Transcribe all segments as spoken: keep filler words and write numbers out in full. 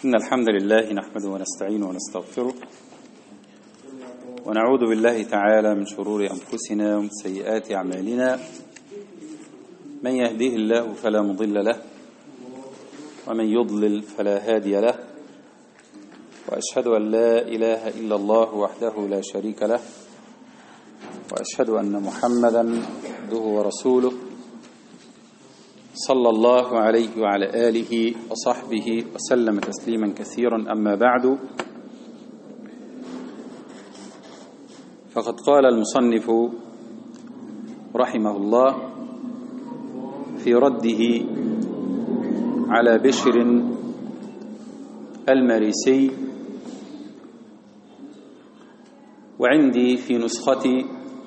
إن الحمد لله نحمده ونستعينه ونستغفره ونعوذ بالله تعالى من شرور أنفسنا ومن سيئات أعمالنا. من يهديه الله فلا مضل له ومن يضلل فلا هادي له، وأشهد أن لا إله إلا الله وحده لا شريك له، وأشهد أن محمدا عبده ورسوله صلى الله عليه وعلى آله وصحبه وسلم تسليما كثيرا. أما بعد، فقد قال المصنف رحمه الله في رده على بشر المريسي، وعندي في نسختي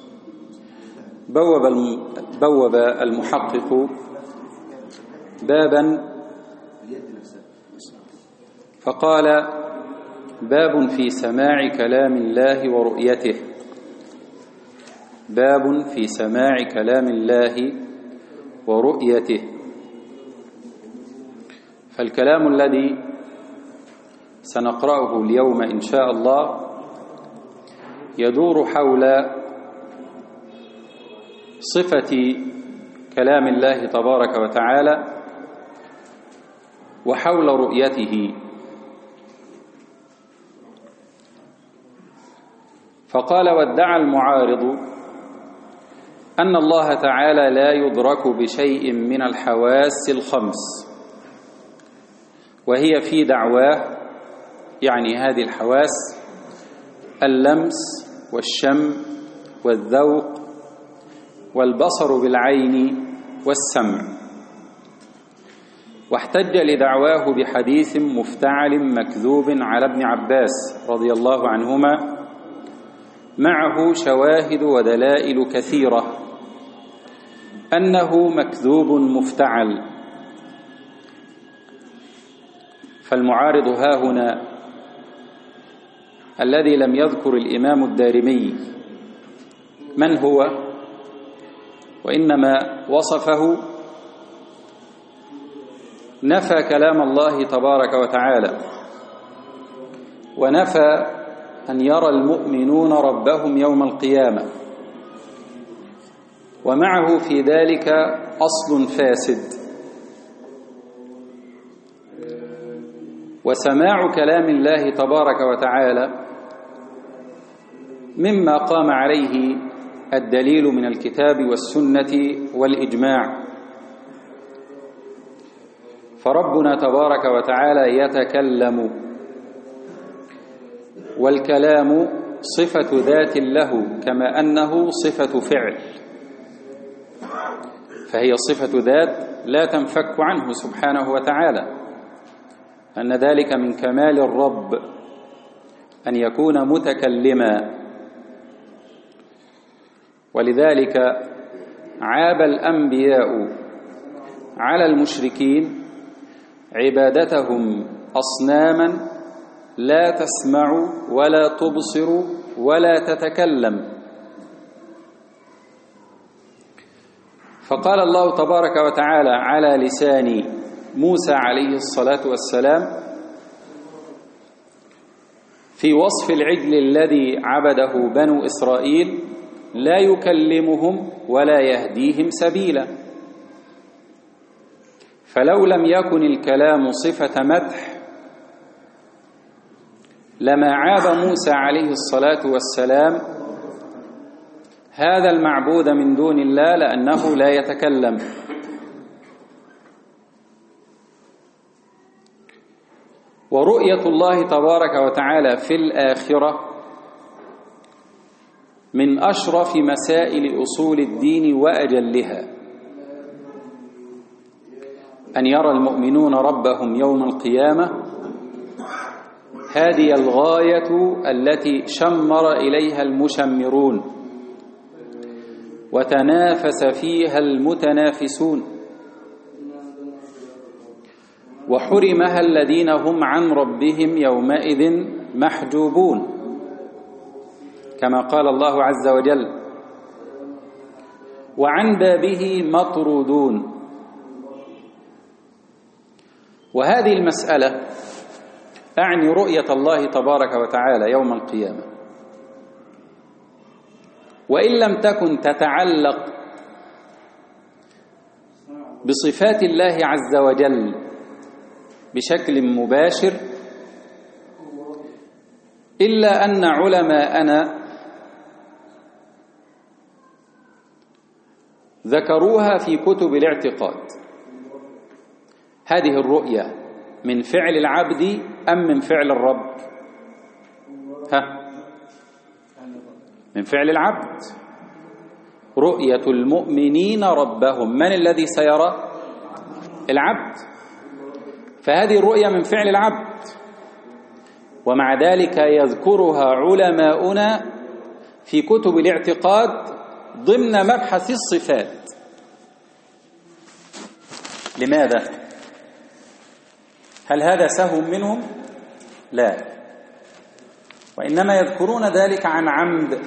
بوب المحقق بابا فقال: باب في سماع كلام الله ورؤيته. باب في سماع كلام الله ورؤيته. فالكلام الذي سنقرأه اليوم إن شاء الله يدور حول صفة كلام الله تبارك وتعالى وحول رؤيته. فقال: وادعى المعارض أن الله تعالى لا يدرك بشيء من الحواس الخمس، وهي في دعواه يعني هذه الحواس اللمس والشم والذوق والبصر بالعين والسمع. واحتج لدعواه بحديث مفتعل مكذوب على ابن عباس رضي الله عنهما، معه شواهد ودلائل كثيرة أنه مكذوب مفتعل. فالمعارض ها هنا الذي لم يذكر الإمام الدارمي من هو، وإنما وصفه، نفى كلام الله تبارك وتعالى، ونفى أن يرى المؤمنون ربهم يوم القيامة، ومعه في ذلك أصل فاسد. وسماع كلام الله تبارك وتعالى مما قام عليه الدليل من الكتاب والسنة والإجماع. فربنا تبارك وتعالى يتكلم، والكلام صفة ذات له كما أنه صفة فعل، فهي صفة ذات لا تنفك عنه سبحانه وتعالى، أن ذلك من كمال الرب أن يكون متكلما. ولذلك عاب الأنبياء على المشركين عبادتهم أصناما لا تسمع ولا تبصر ولا تتكلم. فقال الله تبارك وتعالى على لسان موسى عليه الصلاة والسلام في وصف العجل الذي عبده بنو إسرائيل: لا يكلمهم ولا يهديهم سبيلا. فلو لم يكن الكلام صفة مدح لما عاب موسى عليه الصلاة والسلام هذا المعبود من دون الله لأنه لا يتكلم. ورؤية الله تبارك وتعالى في الآخرة من أشرف مسائل أصول الدين وأجلها، أن يرى المؤمنون ربهم يوم القيامة. هذه الغاية التي شمر إليها المشمرون وتنافس فيها المتنافسون، وحرمها الذين هم عن ربهم يومئذ محجوبون، كما قال الله عز وجل: وعن بابه مطرودون. وهذه المسألة أعني رؤية الله تبارك وتعالى يوم القيامة، وإن لم تكن تتعلق بصفات الله عز وجل بشكل مباشر، إلا أن علماءنا ذكروها في كتب الاعتقاد. هذه الرؤية من فعل العبد أم من فعل الرب؟ ها؟ من فعل العبد. رؤية المؤمنين ربهم، من الذي سيرى؟ العبد. فهذه الرؤية من فعل العبد، ومع ذلك يذكرها علماؤنا في كتب الاعتقاد ضمن مبحث الصفات. لماذا؟ هل هذا سهو منهم؟ لا، وإنما يذكرون ذلك عن عمد،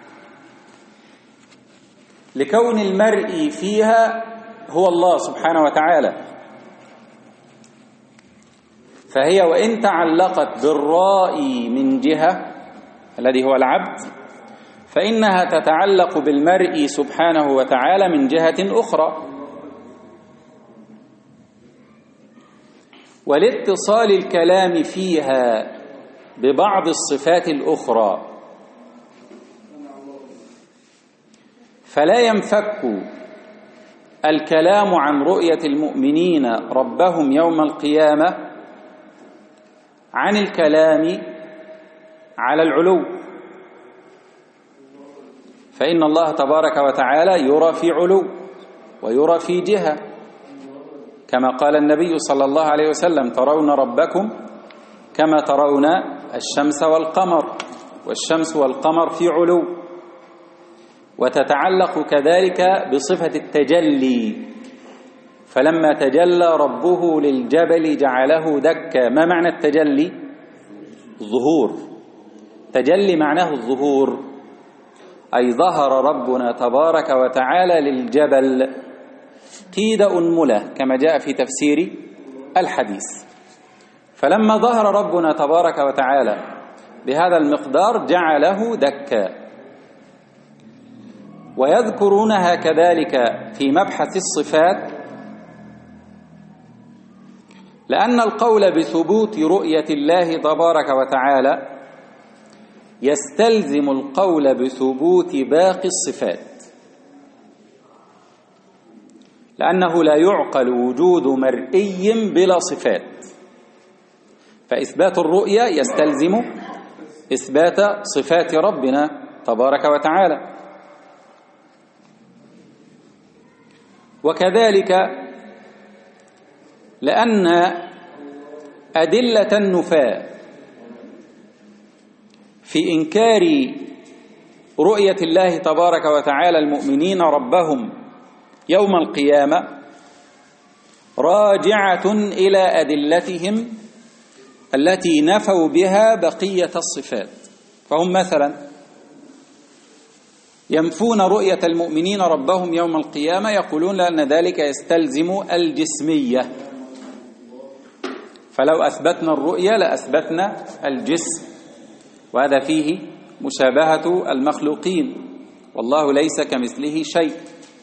لكون المرء فيها هو الله سبحانه وتعالى، فهي وإن تعلقت بالرائي من جهة الذي هو العبد، فإنها تتعلق بالمرء سبحانه وتعالى من جهة أخرى. ولاتصال الكلام فيها ببعض الصفات الأخرى، فلا ينفك الكلام عن رؤية المؤمنين ربهم يوم القيامة عن الكلام على العلو، فإن الله تبارك وتعالى يرى في علو ويرى في جهة، كما قال النبي صلى الله عليه وسلم: ترون ربكم كما ترون الشمس والقمر، والشمس والقمر في علو. وتتعلق كذلك بصفة التجلي، فلما تجلى ربه للجبل جعله دكا. ما معنى التجلي؟ الظهور. تجلي معناه الظهور، أي ظهر ربنا تبارك وتعالى للجبل قيد أنملة، كما جاء في تفسير الحديث. فلما ظهر ربنا تبارك وتعالى بهذا المقدار جعله دكا. ويذكرونها كذلك في مبحث الصفات، لأن القول بثبوت رؤية الله تبارك وتعالى يستلزم القول بثبوت باقي الصفات، لأنه لا يعقل وجود مرئي بلا صفات، فإثبات الرؤية يستلزم إثبات صفات ربنا تبارك وتعالى. وكذلك لأن أدلة النفاة في إنكار رؤية الله تبارك وتعالى المؤمنين ربهم يوم القيامة راجعة إلى أدلتهم التي نفوا بها بقية الصفات. فهم مثلا ينفون رؤية المؤمنين ربهم يوم القيامة، يقولون لأن ذلك يستلزم الجسمية، فلو أثبتنا الرؤية لأثبتنا الجسم، وهذا فيه مشابهة المخلوقين، والله ليس كمثله شيء.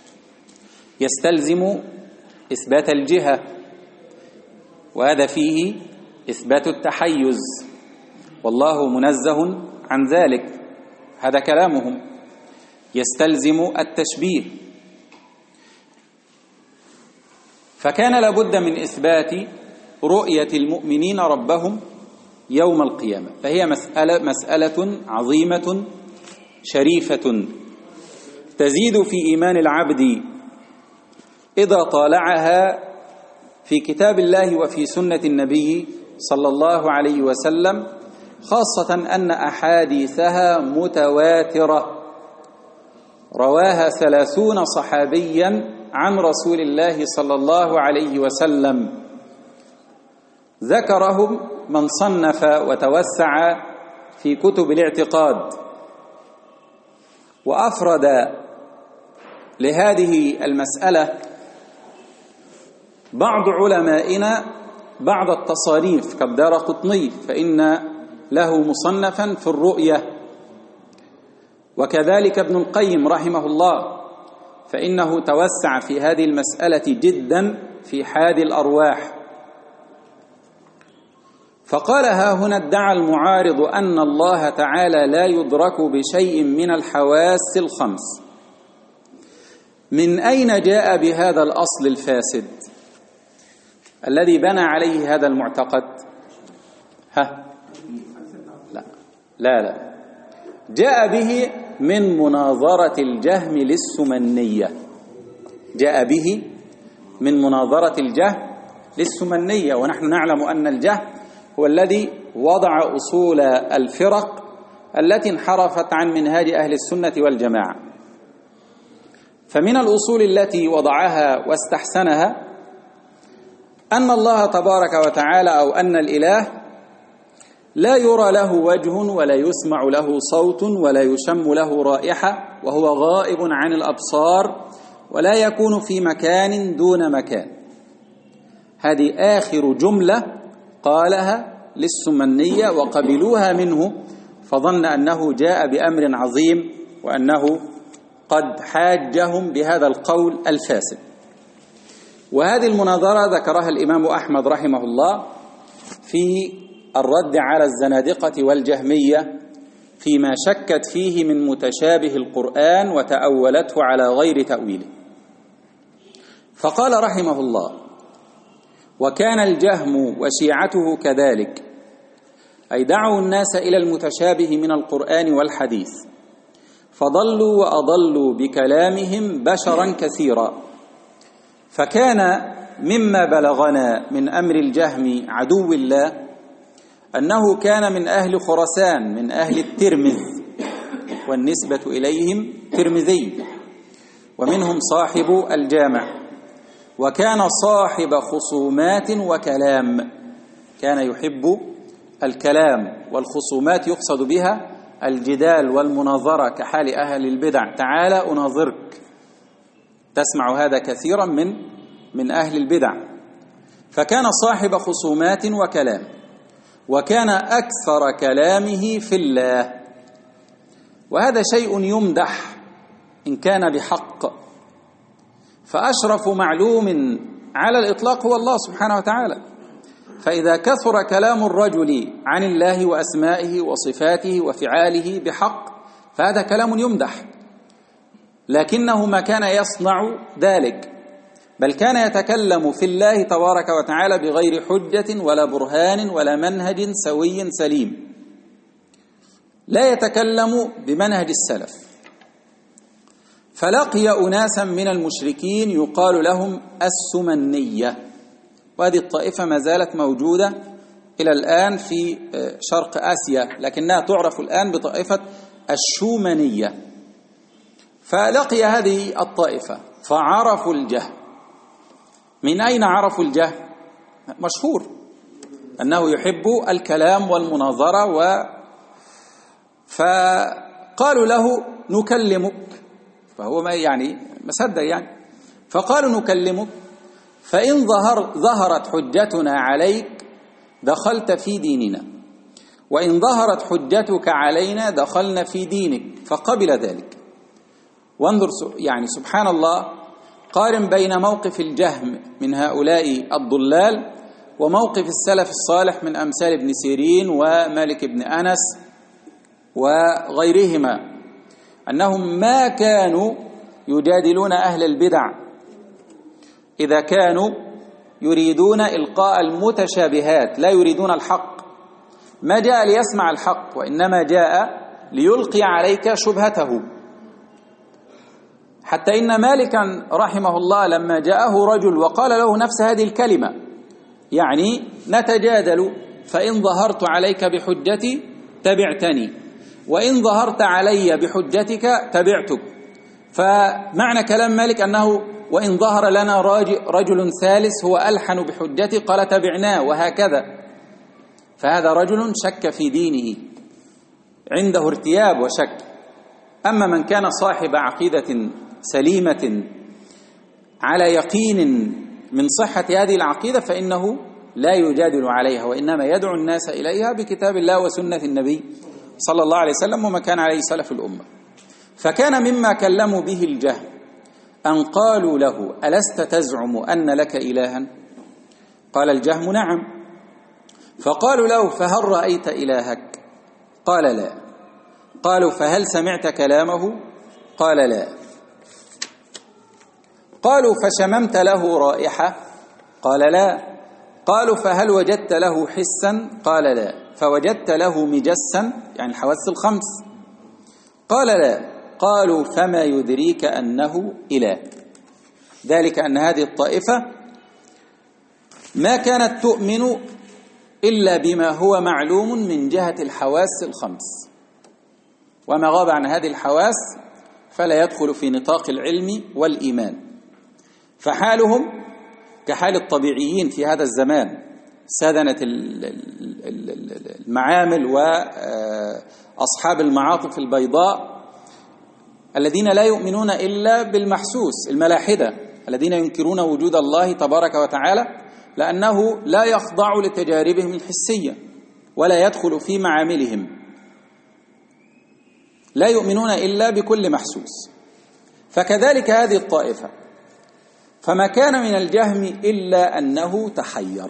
يستلزم إثبات الجهة، وهذا فيه إثبات التحيز، والله منزه عن ذلك، هذا كلامهم. يستلزم التشبيه، فكان لابد من إثبات رؤية المؤمنين ربهم يوم القيامة. فهي مسألة, مسألة عظيمة شريفة تزيد في إيمان العبد إذا طالعها في كتاب الله وفي سنة النبي صلى الله عليه وسلم، خاصة أن أحاديثها متواترة رواها ثلاثون صحابيا عن رسول الله صلى الله عليه وسلم، ذكرهم من صنف وتوسع في كتب الاعتقاد، وأفرد لهذه المسألة بعض علمائنا بعض التصانيف كالدارقطني فإن له مصنفا في الرؤية، وكذلك ابن القيم رحمه الله فإنه توسع في هذه المسألة جدا في حاد الأرواح. فقال ها هنا ادعى المعارض أن الله تعالى لا يدرك بشيء من الحواس الخمس. من أين جاء بهذا الأصل الفاسد الذي بنى عليه هذا المعتقد؟ ها لا لا لا جاء به من مناظرة الجهم للسمنية، جاء به من مناظرة الجهم للسمنية، ونحن نعلم أن الجهم هو الذي وضع أصول الفرق التي انحرفت عن منهاج أهل السنة والجماعة. فمن الأصول التي وضعها واستحسنها أن الله تبارك وتعالى أو أن الإله لا يرى له وجه ولا يسمع له صوت ولا يشم له رائحة، وهو غائب عن الأبصار ولا يكون في مكان دون مكان. هذه آخر جملة قالها للسمنية وقبلوها منه، فظن أنه جاء بأمر عظيم وأنه قد حاجهم بهذا القول الفاسد. وهذه المناظرة ذكرها الإمام أحمد رحمه الله في الرد على الزنادقة والجهمية فيما شكت فيه من متشابه القرآن وتأولته على غير تأويله. فقال رحمه الله: وكان الجهم وشيعته كذلك، أي دعوا الناس إلى المتشابه من القرآن والحديث، فضلوا وأضلوا بكلامهم بشرا كثيرا. فكان مما بلغنا من أمر الجهم عدو الله أنه كان من أهل خراسان، من أهل الترمذ، والنسبة إليهم ترمذي، ومنهم صاحب الجامع، وكان صاحب خصومات وكلام، كان يحب الكلام، والخصومات يقصد بها الجدال والمناظرة كحال أهل البدع، تعالى أناظرك، تسمع هذا كثيرا من من أهل البدع. فكان صاحب خصومات وكلام، وكان أكثر كلامه في الله، وهذا شيء يمدح إن كان بحق، فأشرف معلوم على الإطلاق هو الله سبحانه وتعالى. فإذا كثر كلام الرجل عن الله وأسمائه وصفاته وفعاله بحق فهذا كلام يمدح، لكنه ما كان يصنع ذلك، بل كان يتكلم في الله تبارك وتعالى بغير حجة ولا برهان ولا منهج سوي سليم، لا يتكلم بمنهج السلف. فلقي أناسا من المشركين يقال لهم السمنية، وهذه الطائفة ما زالت موجودة إلى الآن في شرق آسيا، لكنها تعرف الآن بطائفة الشومنية. فلقي هذه الطائفة فعرفوا الجهم. من أين عرفوا الجهم؟ مشهور أنه يحب الكلام والمناظرة، و فقالوا له نكلمك، فهو ما يعني مصدق يعني، فقالوا نكلمك، فإن ظهر ظهرت حجتنا عليك دخلت في ديننا، وإن ظهرت حجتك علينا دخلنا في دينك، فقبل ذلك. وانظر يعني سبحان الله، قارن بين موقف الجهم من هؤلاء الضلال وموقف السلف الصالح من أمثال ابن سيرين ومالك بن أنس وغيرهما، أنهم ما كانوا يجادلون أهل البدع إذا كانوا يريدون إلقاء المتشابهات، لا يريدون الحق، ما جاء ليسمع الحق، وإنما جاء ليلقي عليك شبهته. حتى إن مالكا رحمه الله لما جاءه رجل وقال له نفس هذه الكلمة، يعني نتجادل، فإن ظهرت عليك بحجتي تبعتني، وإن ظهرت علي بحجتك تبعتك. فمعنى كلام مالك أنه وإن ظهر لنا رجل ثالث هو ألحن بحجتي قال تبعناه، وهكذا. فهذا رجل شك في دينه، عنده ارتياب وشك. أما من كان صاحب عقيدة سليمة على يقين من صحة هذه العقيدة فإنه لا يجادل عليها، وإنما يدعو الناس إليها بكتاب الله وسنة النبي صلى الله عليه وسلم وما كان عليه سلف الأمة. فكان مما كلموا به الجهم أن قالوا له: ألست تزعم أن لك إلها؟ قال الجهم: نعم. فقالوا له: فهل رأيت إلهك؟ قال: لا. قالوا: فهل سمعت كلامه؟ قال: لا. قالوا: فشممت له رائحة؟ قال: لا. قالوا: فهل وجدت له حسا؟ قال: لا. فوجدت له مجسا، يعني الحواس الخمس؟ قال: لا. قالوا: فما يدريك أنه إله؟ ذلك أن هذه الطائفة ما كانت تؤمن إلا بما هو معلوم من جهة الحواس الخمس، وما غاب عن هذه الحواس فلا يدخل في نطاق العلم والإيمان. فحالهم كحال الطبيعيين في هذا الزمان، سادنة المعامل وأصحاب المعاطف البيضاء الذين لا يؤمنون إلا بالمحسوس، الملاحدة الذين ينكرون وجود الله تبارك وتعالى لأنه لا يخضع لتجاربهم الحسية ولا يدخل في معاملهم، لا يؤمنون إلا بكل محسوس. فكذلك هذه الطائفة، فما كان من الجهم إلا أنه تحير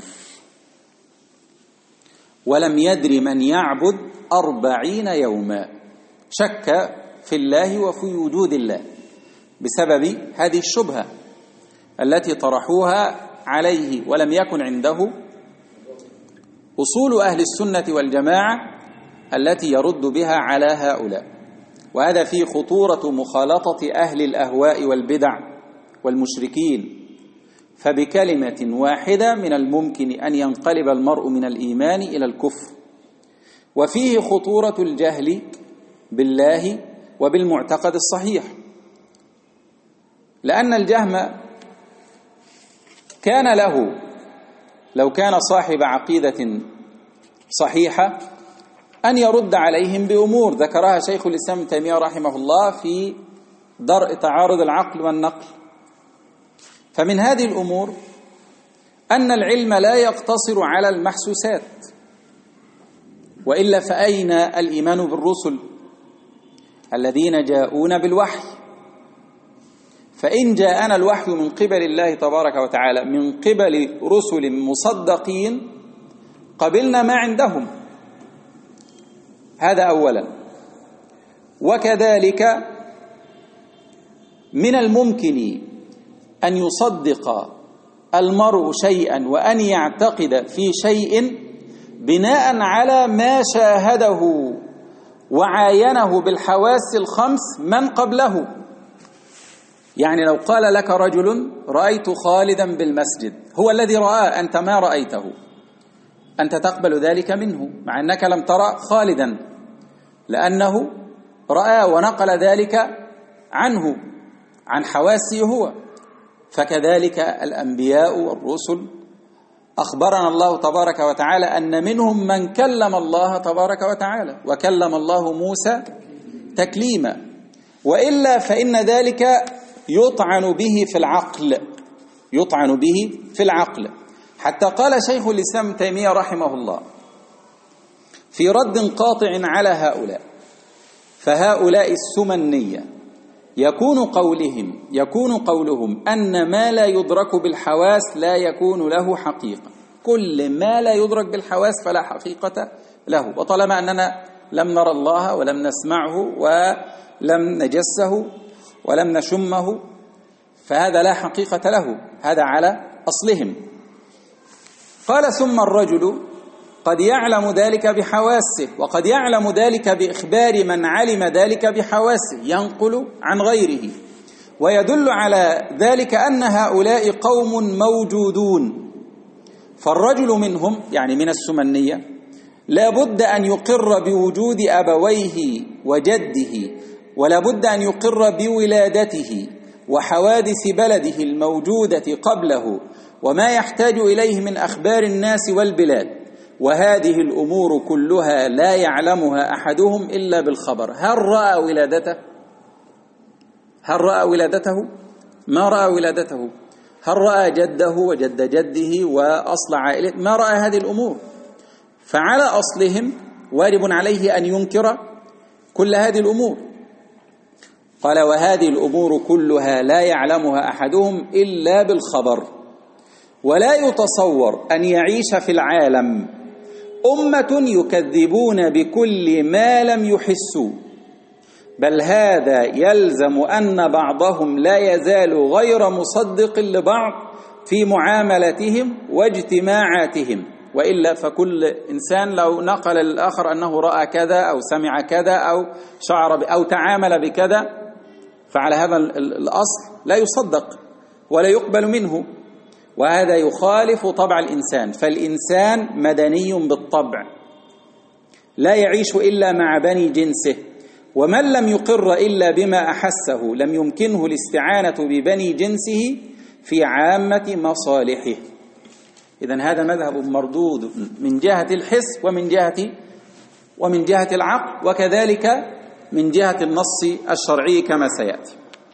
ولم يدر من يعبد أربعين يوما، شك في الله وفي وجود الله بسبب هذه الشبهة التي طرحوها عليه، ولم يكن عنده أصول أهل السنة والجماعة التي يرد بها على هؤلاء. وهذا فيه خطورة مخالطة أهل الأهواء والبدع والمشركين، فبكلمة واحدة من الممكن أن ينقلب المرء من الإيمان إلى الكفر. وفيه خطورة الجهل بالله وبالمعتقد الصحيح، لأن الجهم كان له لو كان صاحب عقيدة صحيحة أن يرد عليهم بأمور ذكرها شيخ الإسلام ابن تيمية رحمه الله في درء تعارض العقل والنقل. فمن هذه الأمور أن العلم لا يقتصر على المحسوسات، وإلا فأين الإيمان بالرسل الذين جاءون بالوحي؟ فإن جاءنا الوحي من قبل الله تبارك وتعالى من قبل رسل مصدقين قبلنا ما عندهم، هذا أولا. وكذلك من الممكن أن يصدق المرء شيئا وأن يعتقد في شيء بناء على ما شاهده وعاينه بالحواس الخمس من قبله. يعني لو قال لك رجل: رأيت خالدا بالمسجد، هو الذي رآه، أنت ما رأيته، أنت تقبل ذلك منه مع أنك لم ترى خالدا، لأنه رأى ونقل ذلك عنه عن حواسه هو. فكذلك الأنبياء والرسل أخبرنا الله تبارك وتعالى أن منهم من كلم الله تبارك وتعالى، وكلم الله موسى تكليما. وإلا فإن ذلك يطعن به في العقل، يطعن به في العقل. حتى قال شيخ الإسلام ابن تيمية رحمه الله في رد قاطع على هؤلاء: فهؤلاء السمنية يكون قولهم يكون قولهم أن ما لا يدرك بالحواس لا يكون له حقيقة. كل ما لا يدرك بالحواس فلا حقيقة له، وطالما أننا لم نرى الله ولم نسمعه ولم نجسه ولم نشمه فهذا لا حقيقة له، هذا على أصلهم. قال: ثم الرجل قد يعلم ذلك بحواسه، وقد يعلم ذلك بإخبار من علم ذلك بحواسه ينقل عن غيره، ويدل على ذلك أن هؤلاء قوم موجودون. فالرجل منهم، يعني من السمنية، لا بد أن يقر بوجود أبويه وجده، ولا بد أن يقر بولادته وحوادث بلده الموجودة قبله وما يحتاج إليه من أخبار الناس والبلاد، وهذه الأمور كلها لا يعلمها أحدهم إلا بالخبر. هل رأى ولادته؟ هل رأى ولادته؟ ما رأى ولادته. هل رأى جده وجد جده وأصل عائلته؟ ما رأى هذه الأمور. فعلى أصلهم واجب عليه أن ينكر كل هذه الأمور. قال: وهذه الأمور كلها لا يعلمها أحدهم إلا بالخبر، ولا يتصور أن يعيش في العالم أمة يكذبون بكل ما لم يحسوا، بل هذا يلزم أن بعضهم لا يزال غير مصدق لبعض في معاملتهم واجتماعاتهم، وإلا فكل إنسان لو نقل للآخر أنه رأى كذا أو سمع كذا أو شعر أو تعامل بكذا، فعلى هذا الأصل لا يصدق ولا يقبل منه، وهذا يخالف طبع الإنسان. فالإنسان مدني بالطبع، لا يعيش إلا مع بني جنسه، ومن لم يقر إلا بما أحسه لم يمكنه الاستعانة ببني جنسه في عامة مصالحه. إذن هذا مذهب مردود من جهة الحس ومن جهة ومن جهة العقل، وكذلك من جهة النص الشرعي كما سيأتي.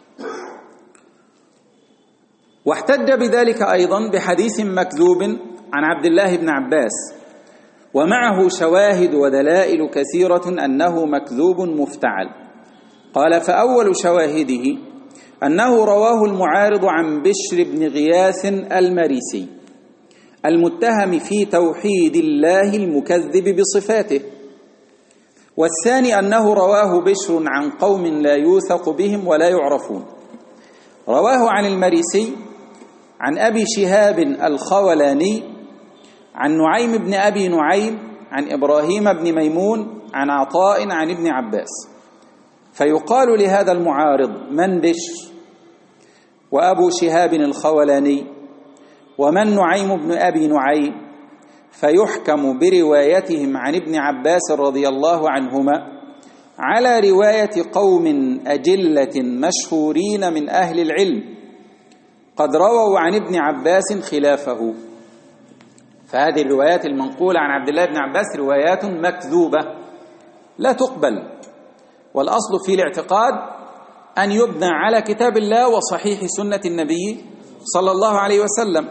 واحتج بذلك أيضا بحديث مكذوب عن عبد الله بن عباس، ومعه شواهد ودلائل كثيرة أنه مكذوب مفتعل. قال: فأول شواهده أنه رواه المعارض عن بشر بن غياث المريسي المتهم في توحيد الله المكذب بصفاته. والثاني أنه رواه بشر عن قوم لا يوثق بهم ولا يعرفون. رواه عن المريسي عن أبي شهاب الخولاني عن نعيم بن أبي نعيم عن إبراهيم بن ميمون عن عطاء عن ابن عباس. فيقال لهذا المعارض: من بشر وأبو شهاب الخولاني ومن نعيم بن أبي نعيم؟ فيحكم بروايتهم عن ابن عباس رضي الله عنهما على رواية قوم أجلة مشهورين من أهل العلم قد رووا عن ابن عباس خلافه. فهذه الروايات المنقولة عن عبد الله بن عباس روايات مكذوبة لا تقبل، والأصل في الاعتقاد أن يبنى على كتاب الله وصحيح سنة النبي صلى الله عليه وسلم.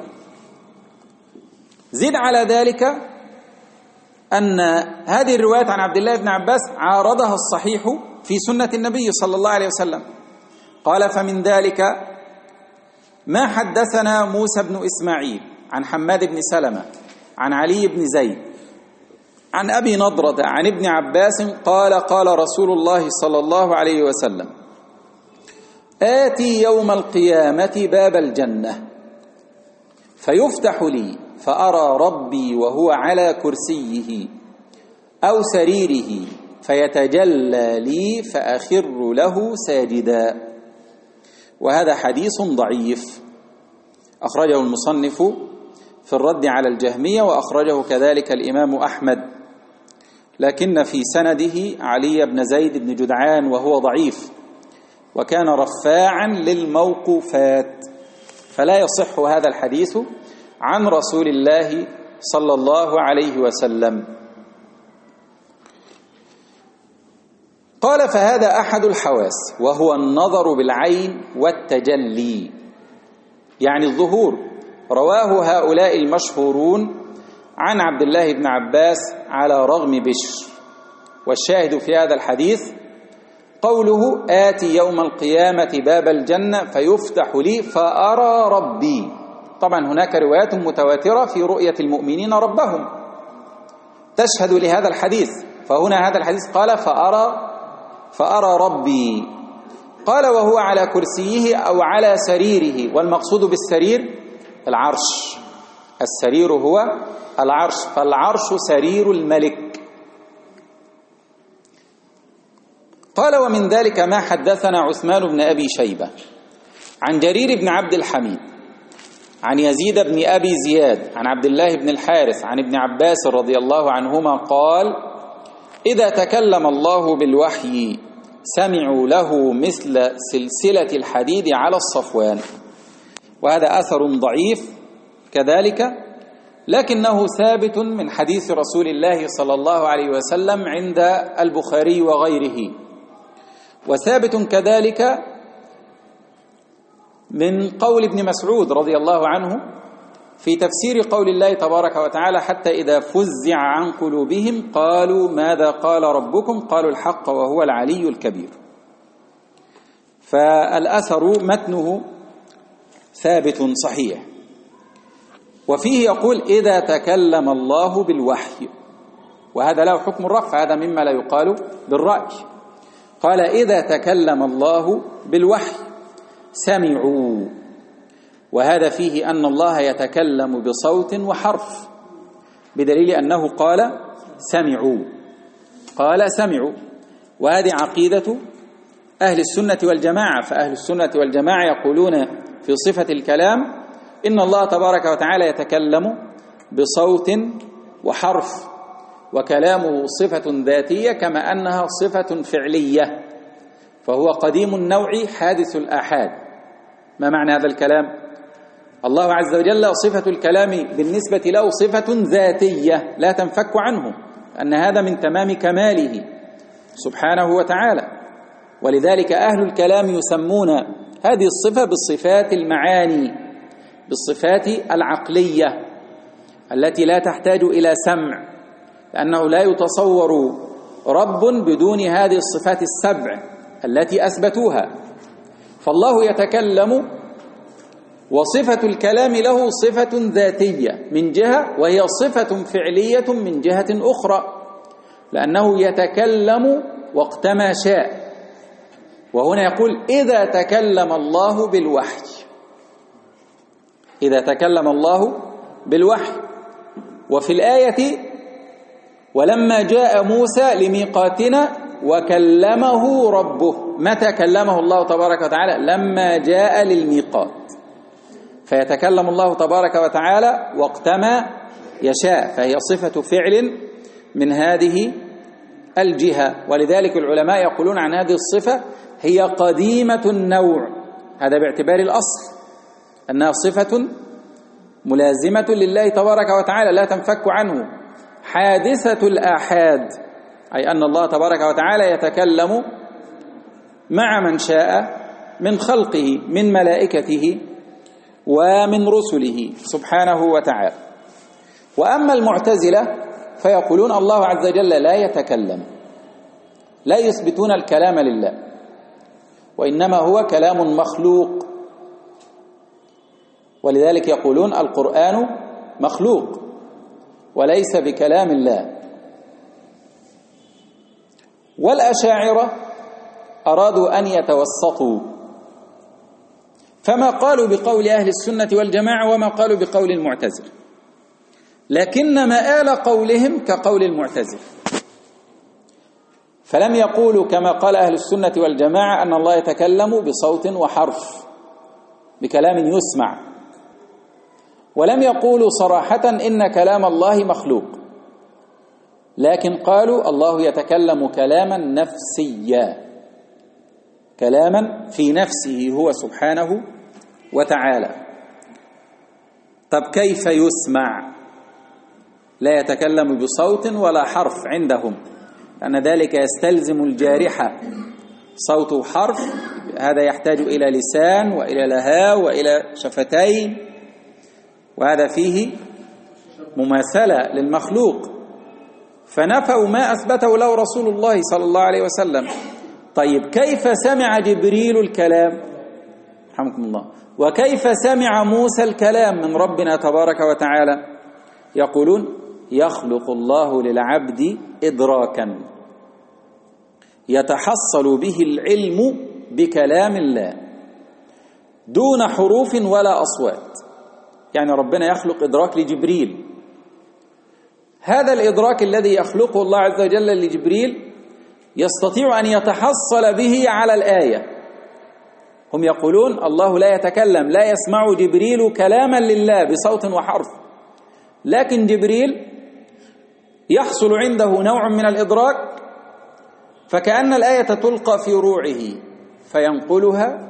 زد على ذلك أن هذه الروايات عن عبد الله بن عباس عارضها الصحيح في سنة النبي صلى الله عليه وسلم. قال: فمن ذلك ما حدثنا موسى بن إسماعيل عن حماد بن سلمة عن علي بن زيد عن أبي نضرة عن ابن عباس قال: قال رسول الله صلى الله عليه وسلم: آتي يوم القيامة باب الجنة فيفتح لي فأرى ربي وهو على كرسيه أو سريره فيتجلى لي فأخر له ساجدا. وهذا حديث ضعيف أخرجه المصنف في الرد على الجهمية، وأخرجه كذلك الإمام أحمد، لكن في سنده علي بن زيد بن جدعان وهو ضعيف، وكان رفاعا للموقوفات، فلا يصح هذا الحديث عن رسول الله صلى الله عليه وسلم. قال: فهذا أحد الحواس، وهو النظر بالعين والتجلي، يعني الظهور. رواه هؤلاء المشهورون عن عبد الله بن عباس على رغم بشر. والشاهد في هذا الحديث قوله: آتي يوم القيامة باب الجنة فيفتح لي فأرى ربي. طبعا هناك روايات متواترة في رؤية المؤمنين ربهم تشهد لهذا الحديث، فهنا هذا الحديث قال: فأرى فأرى ربي. قال: وهو على كرسيه أو على سريره، والمقصود بالسرير العرش. السرير هو العرش، فالعرش سرير الملك. قال: ومن ذلك ما حدثنا عثمان بن أبي شيبة عن جرير بن عبد الحميد عن يزيد بن أبي زياد عن عبد الله بن الحارث عن ابن عباس رضي الله عنهما قال: إذا تكلم الله بالوحي سمعوا له مثل سلسلة الحديد على الصفوان. وهذا أثر ضعيف كذلك، لكنه ثابت من حديث رسول الله صلى الله عليه وسلم عند البخاري وغيره، وثابت كذلك من قول ابن مسعود رضي الله عنه في تفسير قول الله تبارك وتعالى: حتى إذا فزع عن قلوبهم قالوا ماذا قال ربكم قالوا الحق وهو العلي الكبير. فالأثر متنه ثابت صحيح، وفيه يقول: إذا تكلم الله بالوحي، وهذا له حكم الرفع، هذا مما لا يقال بالرأي. قال: إذا تكلم الله بالوحي سمعوا، وهذا فيه أن الله يتكلم بصوت وحرف، بدليل أنه قال سمعوا، قال سمعوا. وهذه عقيدة أهل السنة والجماعة، فأهل السنة والجماعة يقولون في صفة الكلام إن الله تبارك وتعالى يتكلم بصوت وحرف، وكلامه صفة ذاتية كما أنها صفة فعلية، فهو قديم النوع حادث الآحاد. ما معنى هذا الكلام؟ الله عز وجل صفة الكلام بالنسبة له صفة ذاتية لا تنفك عنه، أن هذا من تمام كماله سبحانه وتعالى. ولذلك أهل الكلام يسمون هذه الصفة بالصفات المعاني، بالصفات العقلية التي لا تحتاج إلى سمع، لأنه لا يتصور رب بدون هذه الصفات السبع التي أثبتوها. فالله يتكلم، وصفة الكلام له صفة ذاتية من جهة، وهي صفة فعلية من جهة أخرى، لأنه يتكلم وقتما شاء. وهنا يقول: إذا تكلم الله بالوحي، إذا تكلم الله بالوحي. وفي الآية: ولما جاء موسى لميقاتنا وكلمه ربه. متى كلمه الله تبارك وتعالى؟ لما جاء للميقات. فيتكلم الله تبارك وتعالى وقتما يشاء، فهي صفة فعل من هذه الجهة. ولذلك العلماء يقولون عن هذه الصفة: هي قديمة النوع، هذا باعتبار الأصل أنها صفة ملازمة لله تبارك وتعالى لا تنفك عنه، حادثة الآحاد، أي أن الله تبارك وتعالى يتكلم مع من شاء من خلقه من ملائكته ومن رسله سبحانه وتعالى. وأما المعتزلة فيقولون الله عز وجل لا يتكلم، لا يثبتون الكلام لله، وإنما هو كلام مخلوق. ولذلك يقولون القرآن مخلوق وليس بكلام الله. والأشاعرة أرادوا أن يتوسطوا، فما قالوا بقول أهل السنة والجماعة وما قالوا بقول المعتزلة، لكن مآل قولهم كقول المعتزلة، فلم يقولوا كما قال أهل السنة والجماعة أن الله يتكلم بصوت وحرف، بكلام يسمع، ولم يقولوا صراحة إن كلام الله مخلوق، لكن قالوا الله يتكلم كلاما نفسيا، كلاما في نفسه هو سبحانه وتعالى. طب كيف يسمع؟ لا يتكلم بصوت ولا حرف عندهم، لأن ذلك يستلزم الجارحة، صوت وحرف، هذا يحتاج إلى لسان وإلى لهاء وإلى شفتين، وهذا فيه مماثلة للمخلوق، فنفوا ما أثبته له رسول الله صلى الله عليه وسلم. طيب كيف سمع جبريل الكلام؟ رحمكم الله. وكيف سمع موسى الكلام من ربنا تبارك وتعالى؟ يقولون يخلق الله للعبد إدراكا يتحصل به العلم بكلام الله دون حروف ولا أصوات. يعني ربنا يخلق إدراك لجبريل، هذا الإدراك الذي يخلقه الله عز وجل لجبريل يستطيع أن يتحصل به على الآية. هم يقولون الله لا يتكلم، لا يسمع جبريل كلاما لله بصوت وحرف، لكن جبريل يحصل عنده نوع من الإدراك، فكأن الآية تلقى في روعه فينقلها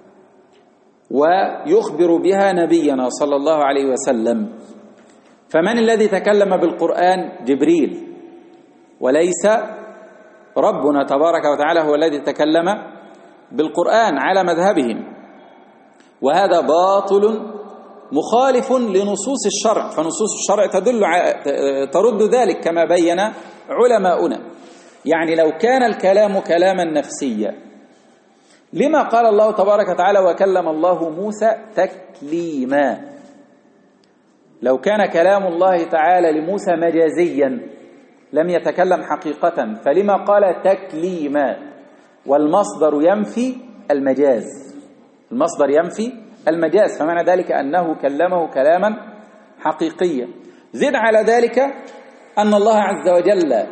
ويخبر بها نبينا صلى الله عليه وسلم. فمن الذي تكلم بالقرآن؟ جبريل، وليس ربنا تبارك وتعالى هو الذي تكلم بالقرآن على مذهبهم. وهذا باطل مخالف لنصوص الشرع، فنصوص الشرع تدل ترد ذلك كما بين علماؤنا. يعني لو كان الكلام كلاما نفسيا لما قال الله تبارك وتعالى وكلم الله موسى تكليما؟ لو كان كلام الله تعالى لموسى مجازيا لم يتكلم حقيقة، فلما قال تكليما؟ والمصدر ينفي المجاز، المصدر ينفي المجاز، فمعنى ذلك أنه كلمه كلاما حقيقيا. زد على ذلك أن الله عز وجل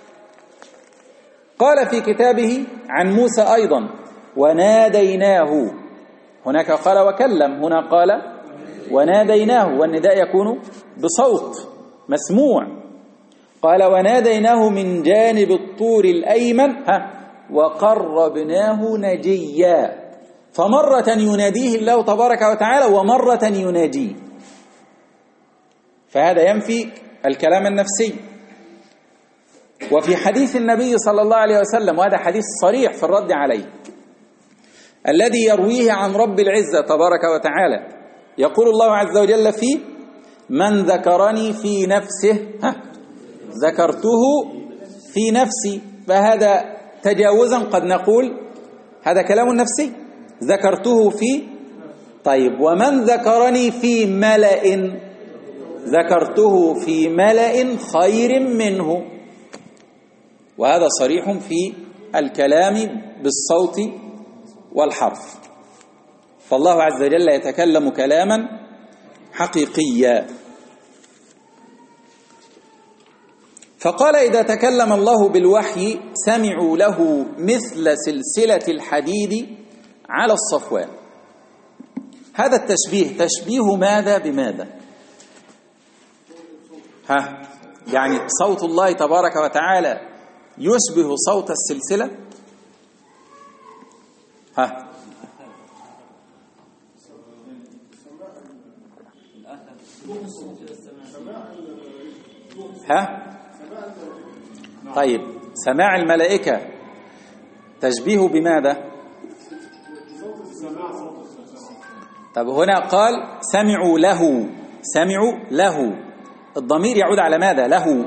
قال في كتابه عن موسى أيضا وناديناه، هناك قال وكلم، هنا قال وناديناه، والنداء يكون بصوت مسموع. قال وناديناه من جانب الطور الأيمن ها وقربناه نجيا، فمرة يناديه الله تبارك وتعالى ومرة يناجيه، فهذا ينفي الكلام النفسي. وفي حديث النبي صلى الله عليه وسلم، وهذا حديث صريح في الرد عليه، الذي يرويه عن رب العزة تبارك وتعالى، يقول الله عز وجل فيه من ذكرني في نفسه ها ذكرته في نفسي، فهذا تجاوزا قد نقول هذا كلام نفسي، ذكرته في طيب. ومن ذكرني في ملأ ذكرته في ملأ خير منه، وهذا صريح في الكلام بالصوت والحرف، فالله عز وجل يتكلم كلاما حقيقيا. فقال إذا تكلم الله بالوحي سمعوا له مثل سلسلة الحديد على الصفوان. هذا التشبيه تشبيه ماذا بماذا؟ ها يعني صوت الله تبارك وتعالى يشبه صوت السلسلة؟ ها ها طيب سماع الملائكة تشبيه بماذا؟ طب هنا قال سمعوا له، سمعوا له، الضمير يعود على ماذا؟ له.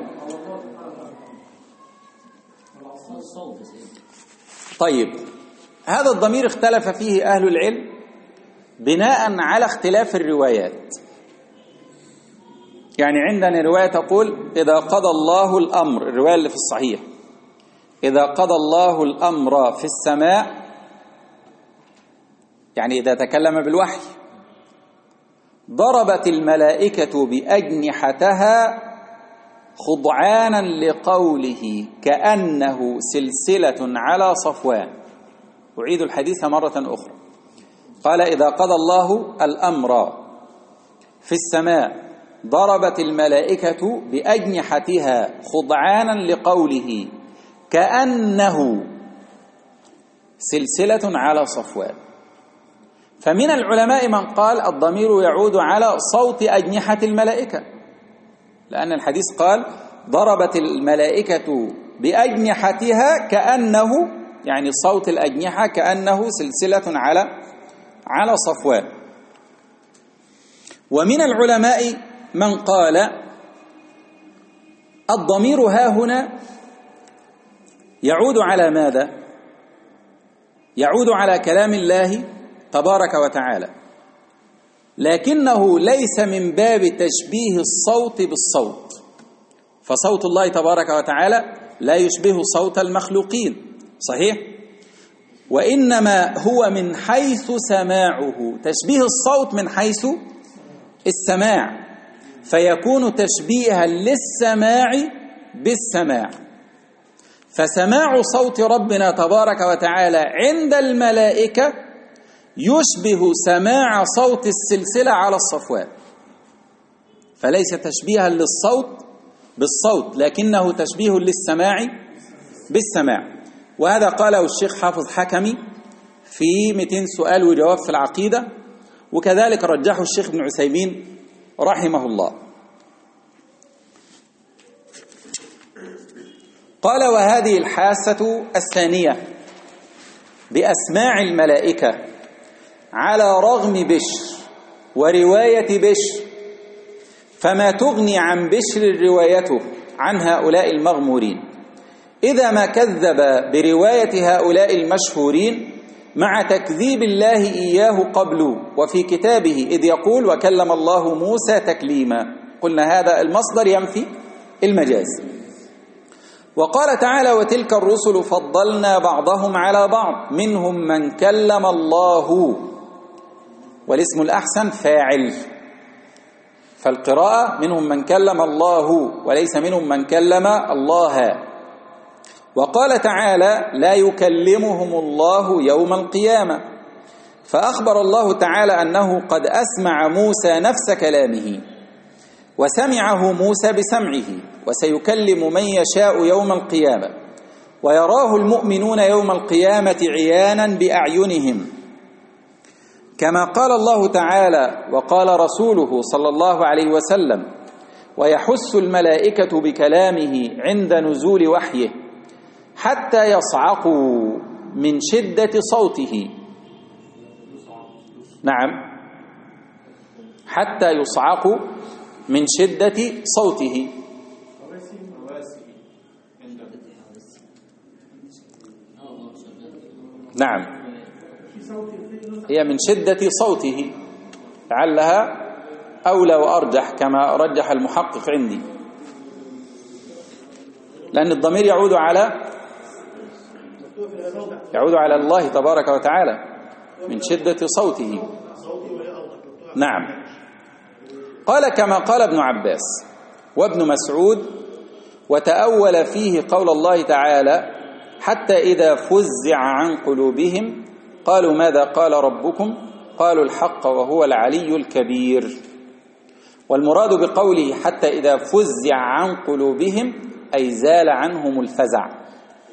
طيب هذا الضمير اختلف فيه أهل العلم بناء على اختلاف الروايات. يعني عندنا رواية تقول إذا قضى الله الأمر، الرواية اللي في الصحيح، إذا قضى الله الأمر في السماء، يعني إذا تكلم بالوحي، ضربت الملائكة بأجنحتها خضعانا لقوله كأنه سلسلة على صفوان. أعيد الحديث مرة أخرى. قال إذا قضى الله الأمر في السماء ضربت الملائكة بأجنحتها خضعانا لقوله كأنه سلسلة على صفوان. فمن العلماء من قال الضمير يعود على صوت أجنحة الملائكة، لأن الحديث قال ضربت الملائكة بأجنحتها كأنه، يعني صوت الأجنحة كأنه سلسلة على على صفوان. ومن العلماء من قال الضمير ها هنا يعود على ماذا؟ يعود على كلام الله تبارك وتعالى، لكنه ليس من باب تشبيه الصوت بالصوت، فصوت الله تبارك وتعالى لا يشبه صوت المخلوقين، صحيح؟ وإنما هو من حيث سماعه، تشبيه الصوت من حيث السماع، فيكون تشبيها للسماع بالسماع. فسماع صوت ربنا تبارك وتعالى عند الملائكة يشبه سماع صوت السلسلة على الصفوان، فليس تشبيها للصوت بالصوت، لكنه تشبيه للسماع بالسماع. وهذا قاله الشيخ حافظ حكمي في مئتين سؤال وجواب في العقيدة، وكذلك رجحه الشيخ ابن عثيمين رحمه الله. قال وهذه الحاسة الثانية بأسماع الملائكة على رغم بشر ورواية بشر، فما تغني عن بشر روايته عن هؤلاء المغمورين إذا ما كذب برواية هؤلاء المشهورين مع تكذيب الله إياه قبل وفي كتابه، إذ يقول وكلم الله موسى تكليما. قلنا هذا المصدر ينفي المجاز. وقال تعالى وتلك الرسل فضلنا بعضهم على بعض منهم من كلم الله، والاسم الأحسن فاعل، فالقراءة منهم من كلم الله وليس منهم من كلم الله. وقال تعالى لا يكلمهم الله يوم القيامة، فأخبر الله تعالى أنه قد أسمع موسى نفس كلامه وسمعه موسى بسمعه، وسيكلم من يشاء يوم القيامة، ويراه المؤمنون يوم القيامة عيانا بأعينهم، كما قال الله تعالى وقال رسوله صلى الله عليه وسلم ويحس الملائكة بكلامه عند نزول وحيه حتى يصعقوا من شدة صوته. نعم، حتى يصعقوا من شدة صوته. نعم، هي من شدة صوته، لعلها أولى وأرجح كما رجح المحقق عندي، لأن الضمير يعود على يعود على الله تبارك وتعالى من شدة صوته. نعم. قال كما قال ابن عباس وابن مسعود، وتأول فيه قول الله تعالى حتى إذا فزع عن قلوبهم قالوا ماذا قال ربكم قالوا الحق وهو العلي الكبير. والمراد بقوله حتى إذا فزع عن قلوبهم أي زال عنهم الفزع،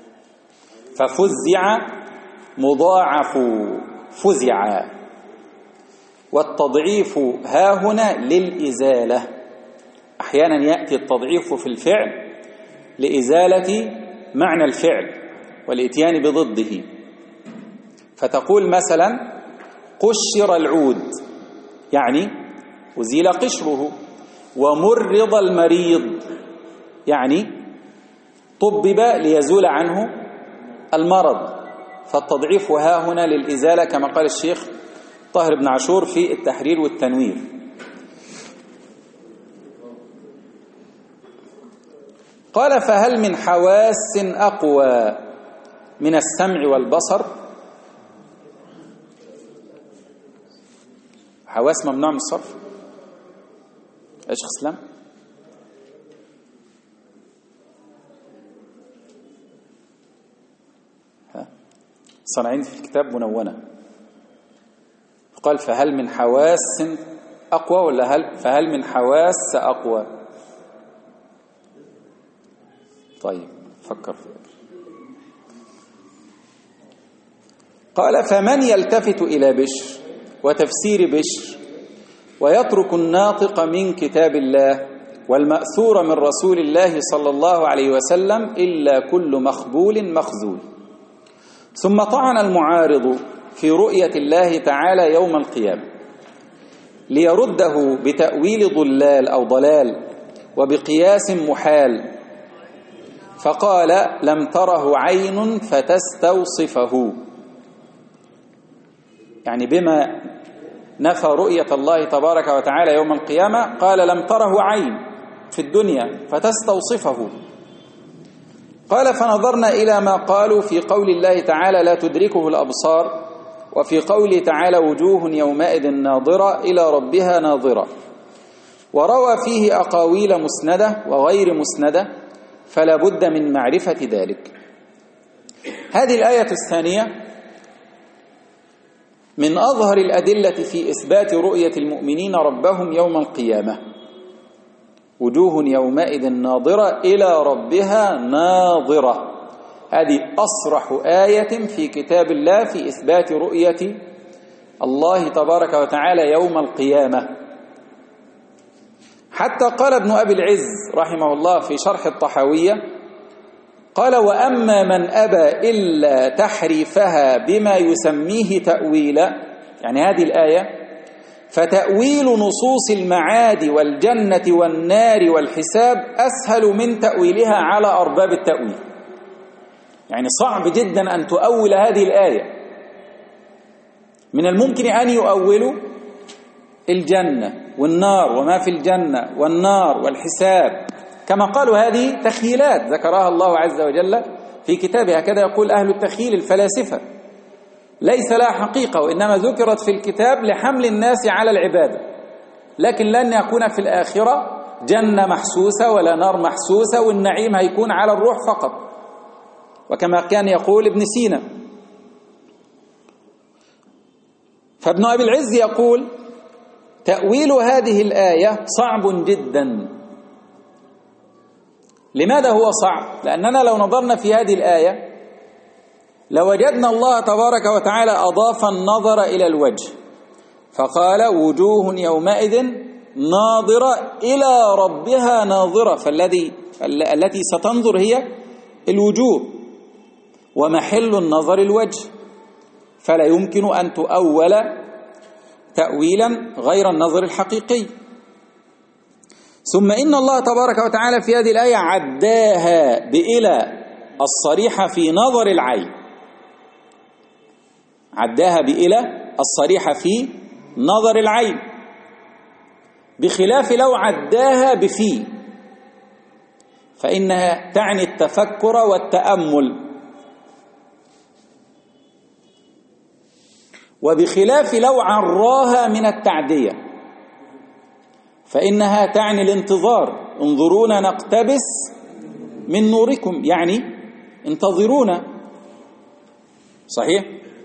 ففزع مضاعف فزع، والتضعيف ها هنا للإزالة. أحيانا يأتي التضعيف في الفعل لإزالة معنى الفعل والإتيان بضده، فتقول مثلا قشر العود يعني أزيل قشره، ومرض المريض يعني طبب ليزول عنه المرض، فالتضعيف ها هنا للإزالة كما قال الشيخ طاهر بن عاشور في التحرير والتنوير. قال فهل من حواس أقوى من السمع والبصر؟ حواس ممنوع من الصرف. ايش اسلام؟ ها صنعين في الكتاب منونة، قال فهل من حواس أقوى ولا هل فهل من حواس أقوى؟ طيب فكر فيه. قال فمن يلتفت إلى بشر وتفسير بشر ويترك الناطق من كتاب الله والمأثور من رسول الله صلى الله عليه وسلم إلا كل مخبول مخذول. ثم طعن المعارض في رؤية الله تعالى يوم القيامة ليرده بتأويل ضلال أو ضلال وبقياس محال، فقال لم تره عين فتستوصفه، يعني بما نفى رؤية الله تبارك وتعالى يوم القيامة قال لم تره عين في الدنيا فتستوصفه. قال فنظرنا إلى ما قالوا في قول الله تعالى لا تدركه الأبصار، وفي قوله تعالى وجوه يومئذ ناظرة إلى ربها ناظرة، وروى فيه أقاويل مسندة وغير مسندة، فلا بد من معرفة ذلك. هذه الآية الثانية من أظهر الأدلة في إثبات رؤية المؤمنين ربهم يوم القيامة، وجوه يومئذ ناظرة إلى ربها ناظرة، هذه أصرح آية في كتاب الله في إثبات رؤية الله تبارك وتعالى يوم القيامة. حتى قال ابن أبي العز رحمه الله في شرح الطحاوية قال وأما من أبى إلا تحريفها بما يسميه تأويلا يعني هذه الآية: فتأويل نصوص المعاد والجنة والنار والحساب أسهل من تأويلها على أرباب التأويل. يعني صعب جدا أن تؤول هذه الآية. من الممكن أن يؤولوا الجنة والنار وما في الجنة والنار والحساب، كما قالوا هذه تخيلات ذكرها الله عز وجل في كتابه. هكذا يقول أهل التخيل الفلاسفة، ليس لها حقيقة، وإنما ذكرت في الكتاب لحمل الناس على العبادة، لكن لن يكون في الآخرة جنة محسوسة ولا نار محسوسة، والنعيم هيكون على الروح فقط، وكما كان يقول ابن سينا. فابن أبي العز يقول: تأويل هذه الآية صعب جدا. لماذا هو صعب؟ لأننا لو نظرنا في هذه الآية لوجدنا الله تبارك وتعالى أضاف النظر إلى الوجه، فقال: وجوه يومئذ ناظرة إلى ربها ناظرة، فالذي التي ستنظر هي الوجوه، ومحل النظر الوجه، فلا يمكن أن تؤول تأويلا غير النظر الحقيقي. ثم إن الله تبارك وتعالى في هذه الآية عداها بإلى الصريحة في نظر العين، عداها بإلى الصريحة في نظر العين، بخلاف لو عداها بفي، فإنها تعني التفكر والتأمل، وبخلاف لو عراها من التعدية فإنها تعني الانتظار. انظرونا نقتبس من نوركم، يعني انتظرونا. صحيح؟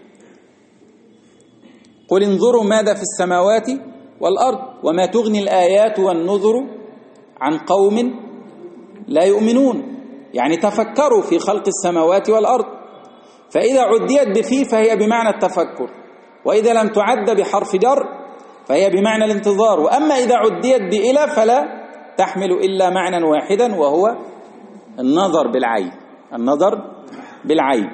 قل انظروا ماذا في السماوات والأرض وما تغني الآيات والنذر عن قوم لا يؤمنون، يعني تفكروا في خلق السماوات والأرض. فإذا عديت بفي فهي بمعنى التفكر، وإذا لم تعد بحرف جر فهي بمعنى الانتظار. وأما إذا عديت بإلى فلا تحمل إلا معنى واحدا، وهو النظر بالعين، النظر بالعين.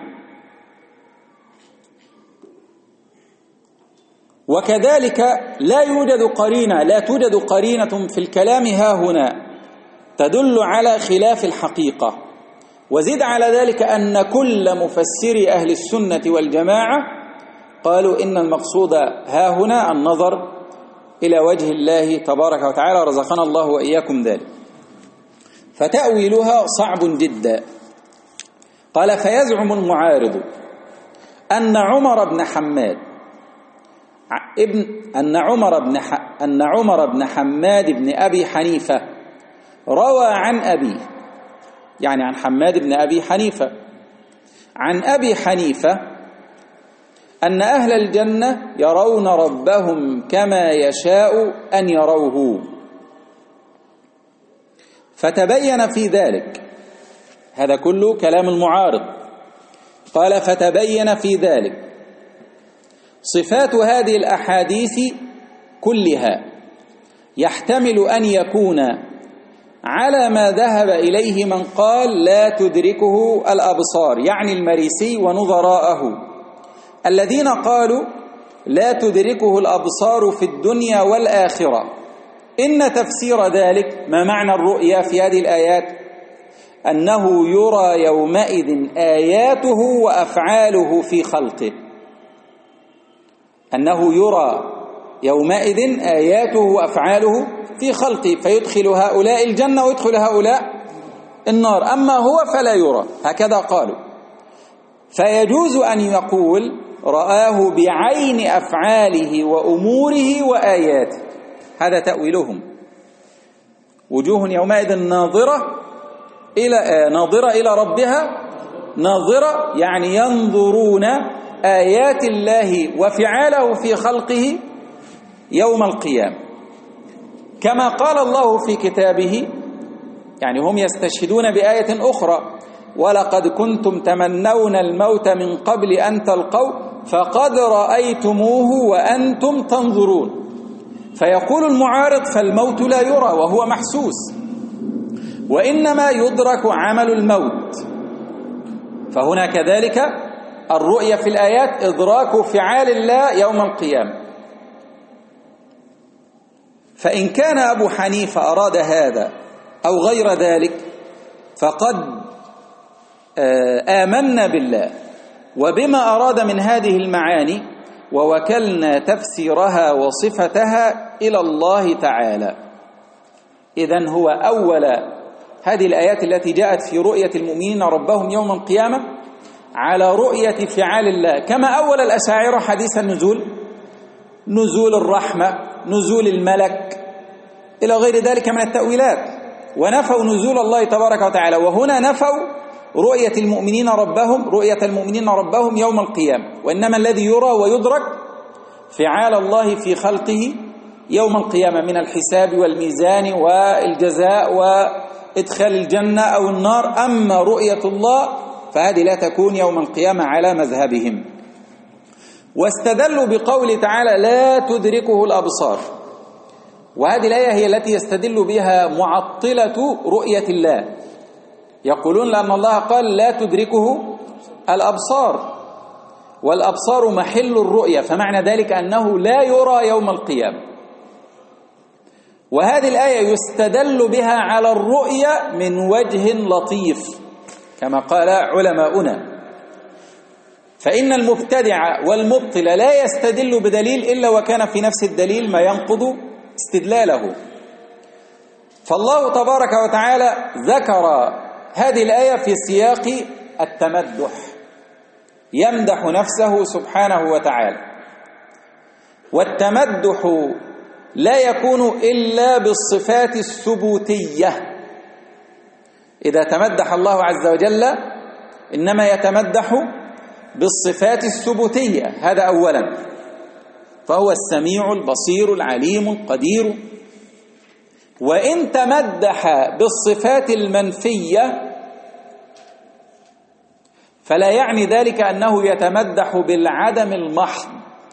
وكذلك لا يوجد قرينة لا توجد قرينة في الكلام ها هنا تدل على خلاف الحقيقة. وزد على ذلك أن كل مفسري أهل السنة والجماعة قالوا إن المقصود ها هنا النظر إلى وجه الله تبارك وتعالى، رزقنا الله وإياكم ذلك. فتأويلها صعب جدا. قال: فيزعم المعارض أن عمر بن حماد ابن أن عمر بن ح... أن عمر بن حماد بن أبي حنيفة روى عن أبيه، يعني عن حماد بن أبي حنيفة عن أبي حنيفة أن أهل الجنة يرون ربهم كما يشاء أن يروه. فتبين في ذلك، هذا كله كلام المعارض. قال: فتبين في ذلك صفات هذه الأحاديث كلها يحتمل أن يكون على ما ذهب إليه من قال لا تدركه الأبصار، يعني المريسي ونظراءه، الذين قالوا لا تدركه الأبصار في الدنيا والآخرة. إن تفسير ذلك، ما معنى الرؤيا في هذه الآيات؟ أنه يرى يومئذ آياته وأفعاله في خلقه، أنه يرى يومئذ آياته وأفعاله في خلقه، فيدخل هؤلاء الجنة ويدخل هؤلاء النار، أما هو فلا يرى، هكذا قالوا. فيجوز أن يقول رآه بعين أفعاله وأموره وآياته، هذا تأويلهم. وجوه يومئذ ناظرة إلى ناظرة إلى ربها ناظرة، يعني ينظرون آيات الله وفعاله في خلقه يوم القيامة، كما قال الله في كتابه. يعني هم يستشهدون بآية أخرى: ولقد كنتم تمنون الموت من قبل أن تلقوا فقد رأيتموه وأنتم تنظرون. فيقول المعارض: فالموت لا يرى وهو محسوس، وإنما يدرك عمل الموت. فهنا كذلك الرؤية في الآيات إدراك فعال الله يوم القيامة. فإن كان أبو حنيفة أراد هذا أو غير ذلك فقد آمنا بالله وبما أراد من هذه المعاني ووكلنا تفسيرها وصفتها إلى الله تعالى. إذن هو أول هذه الآيات التي جاءت في رؤية المؤمنين ربهم يوم القيامة على رؤية فعال الله، كما أول الأشاعرة حديث النزول، نزول الرحمة، نزول الملك إلى غير ذلك من التأويلات، ونفوا نزول الله تبارك وتعالى. وهنا نفوا رؤية المؤمنين ربهم رؤية المؤمنين ربهم يوم القيامة، وإنما الذي يرى ويدرك فعال الله في خلقه يوم القيامة من الحساب والميزان والجزاء وإدخال الجنة أو النار. أما رؤية الله فهذه لا تكون يوم القيامة على مذهبهم. واستدلوا بقول تعالى لا تدركه الأبصار، وهذه الآية هي التي يستدل بها معطلة رؤية الله، يقولون لأن الله قال لا تدركه الأبصار، والأبصار محل الرؤية، فمعنى ذلك أنه لا يرى يوم القيامة. وهذه الآية يستدل بها على الرؤية من وجه لطيف كما قال علماؤنا، فإن المبتدع والمبطل لا يستدل بدليل إلا وكان في نفس الدليل ما ينقض استدلاله. فالله تبارك وتعالى ذكر هذه الآية في سياق التمدح، يمدح نفسه سبحانه وتعالى، والتمدح لا يكون إلا بالصفات الثبوتية. إذا تمدح الله عز وجل إنما يتمدح بالصفات الثبوتية، هذا أولا، فهو السميع البصير العليم القدير. وإن تمدح بالصفات المنفية فلا يعني ذلك أنه يتمدح بالعدم المحض،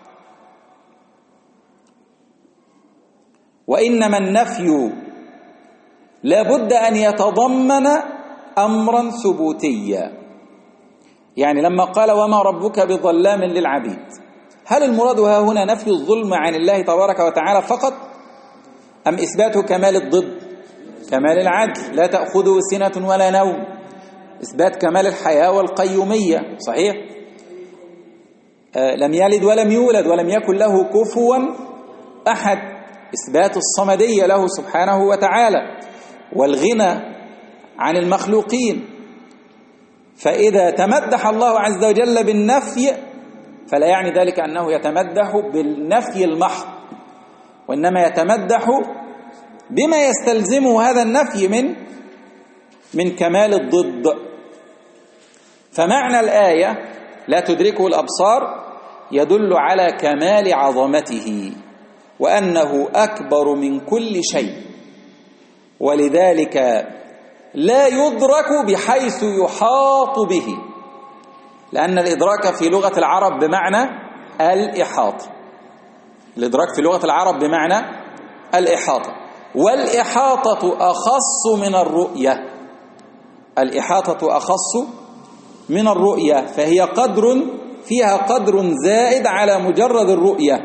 وإنما النفي لا بد أن يتضمن أمرا ثبوتيا. يعني لما قال وما ربك بظلام للعبيد، هل المراد ها هنا نفي الظلم عن الله تبارك وتعالى فقط، أم إثبات كمال الضد، كمال العدل، لا تأخذه سنة ولا نوم، إثبات كمال الحياة والقيومية، صحيح؟ آه لم يلد ولم يولد ولم يكن له كفوا أحد، إثبات الصمدية له سبحانه وتعالى والغنى عن المخلوقين. فإذا تمدح الله عز وجل بالنفي فلا يعني ذلك أنه يتمدح بالنفي المحض، وإنما يتمدح بما يستلزمه هذا النفي من من كمال الضد. فمعنى الآية لا تدركه الأبصار يدل على كمال عظمته وأنه أكبر من كل شيء، ولذلك لا يدرك بحيث يحاط به، لأن الإدراك في لغة العرب بمعنى الإحاطة، الإدراك في لغة العرب بمعنى الإحاطة، والإحاطة أخص من الرؤية، الإحاطة أخص من الرؤية، فهي قدر فيها قدر زائد على مجرد الرؤية.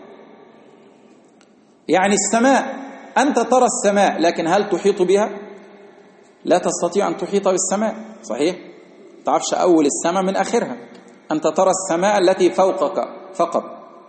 يعني السماء، أنت ترى السماء لكن هل تحيط بها؟ لا تستطيع أن تحيط بالسماء، صحيح؟ تعرفش أول السماء من آخرها، أنت ترى السماء التي فوقك فقط.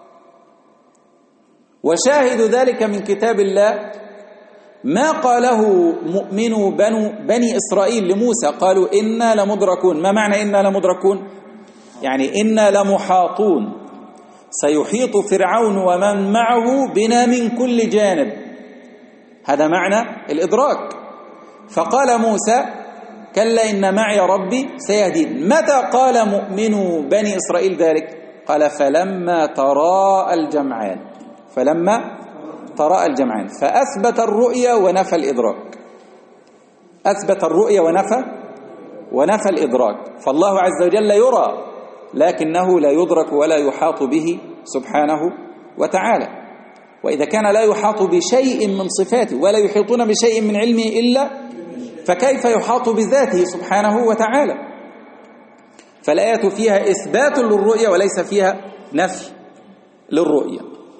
وشاهد ذلك من كتاب الله ما قاله مؤمنو بنو بني إسرائيل لموسى، قالوا إنا لمدركون. ما معنى إنا لمدركون؟ يعني إنا لمحاطون، سيحيط فرعون ومن معه بنا من كل جانب، هذا معنى الإدراك. فقال موسى كلا إن معي ربي سيهدين. متى قال مؤمنو بني إسرائيل ذلك؟ قال فلما تراءى الجمعان، فلما تراءى الجمعان، فأثبت الرؤيا ونفى الإدراك، أثبت الرؤيا ونفى ونفى الإدراك. فالله عز وجل يرى لكنه لا يدرك ولا يحاط به سبحانه وتعالى. وإذا كان لا يحاط بشيء من صفاته ولا يحيطون بشيء من علمه إلا، فكيف يحاط بذاته سبحانه وتعالى؟ فالآية فيها إثبات للرؤية وليس فيها نفي للرؤية.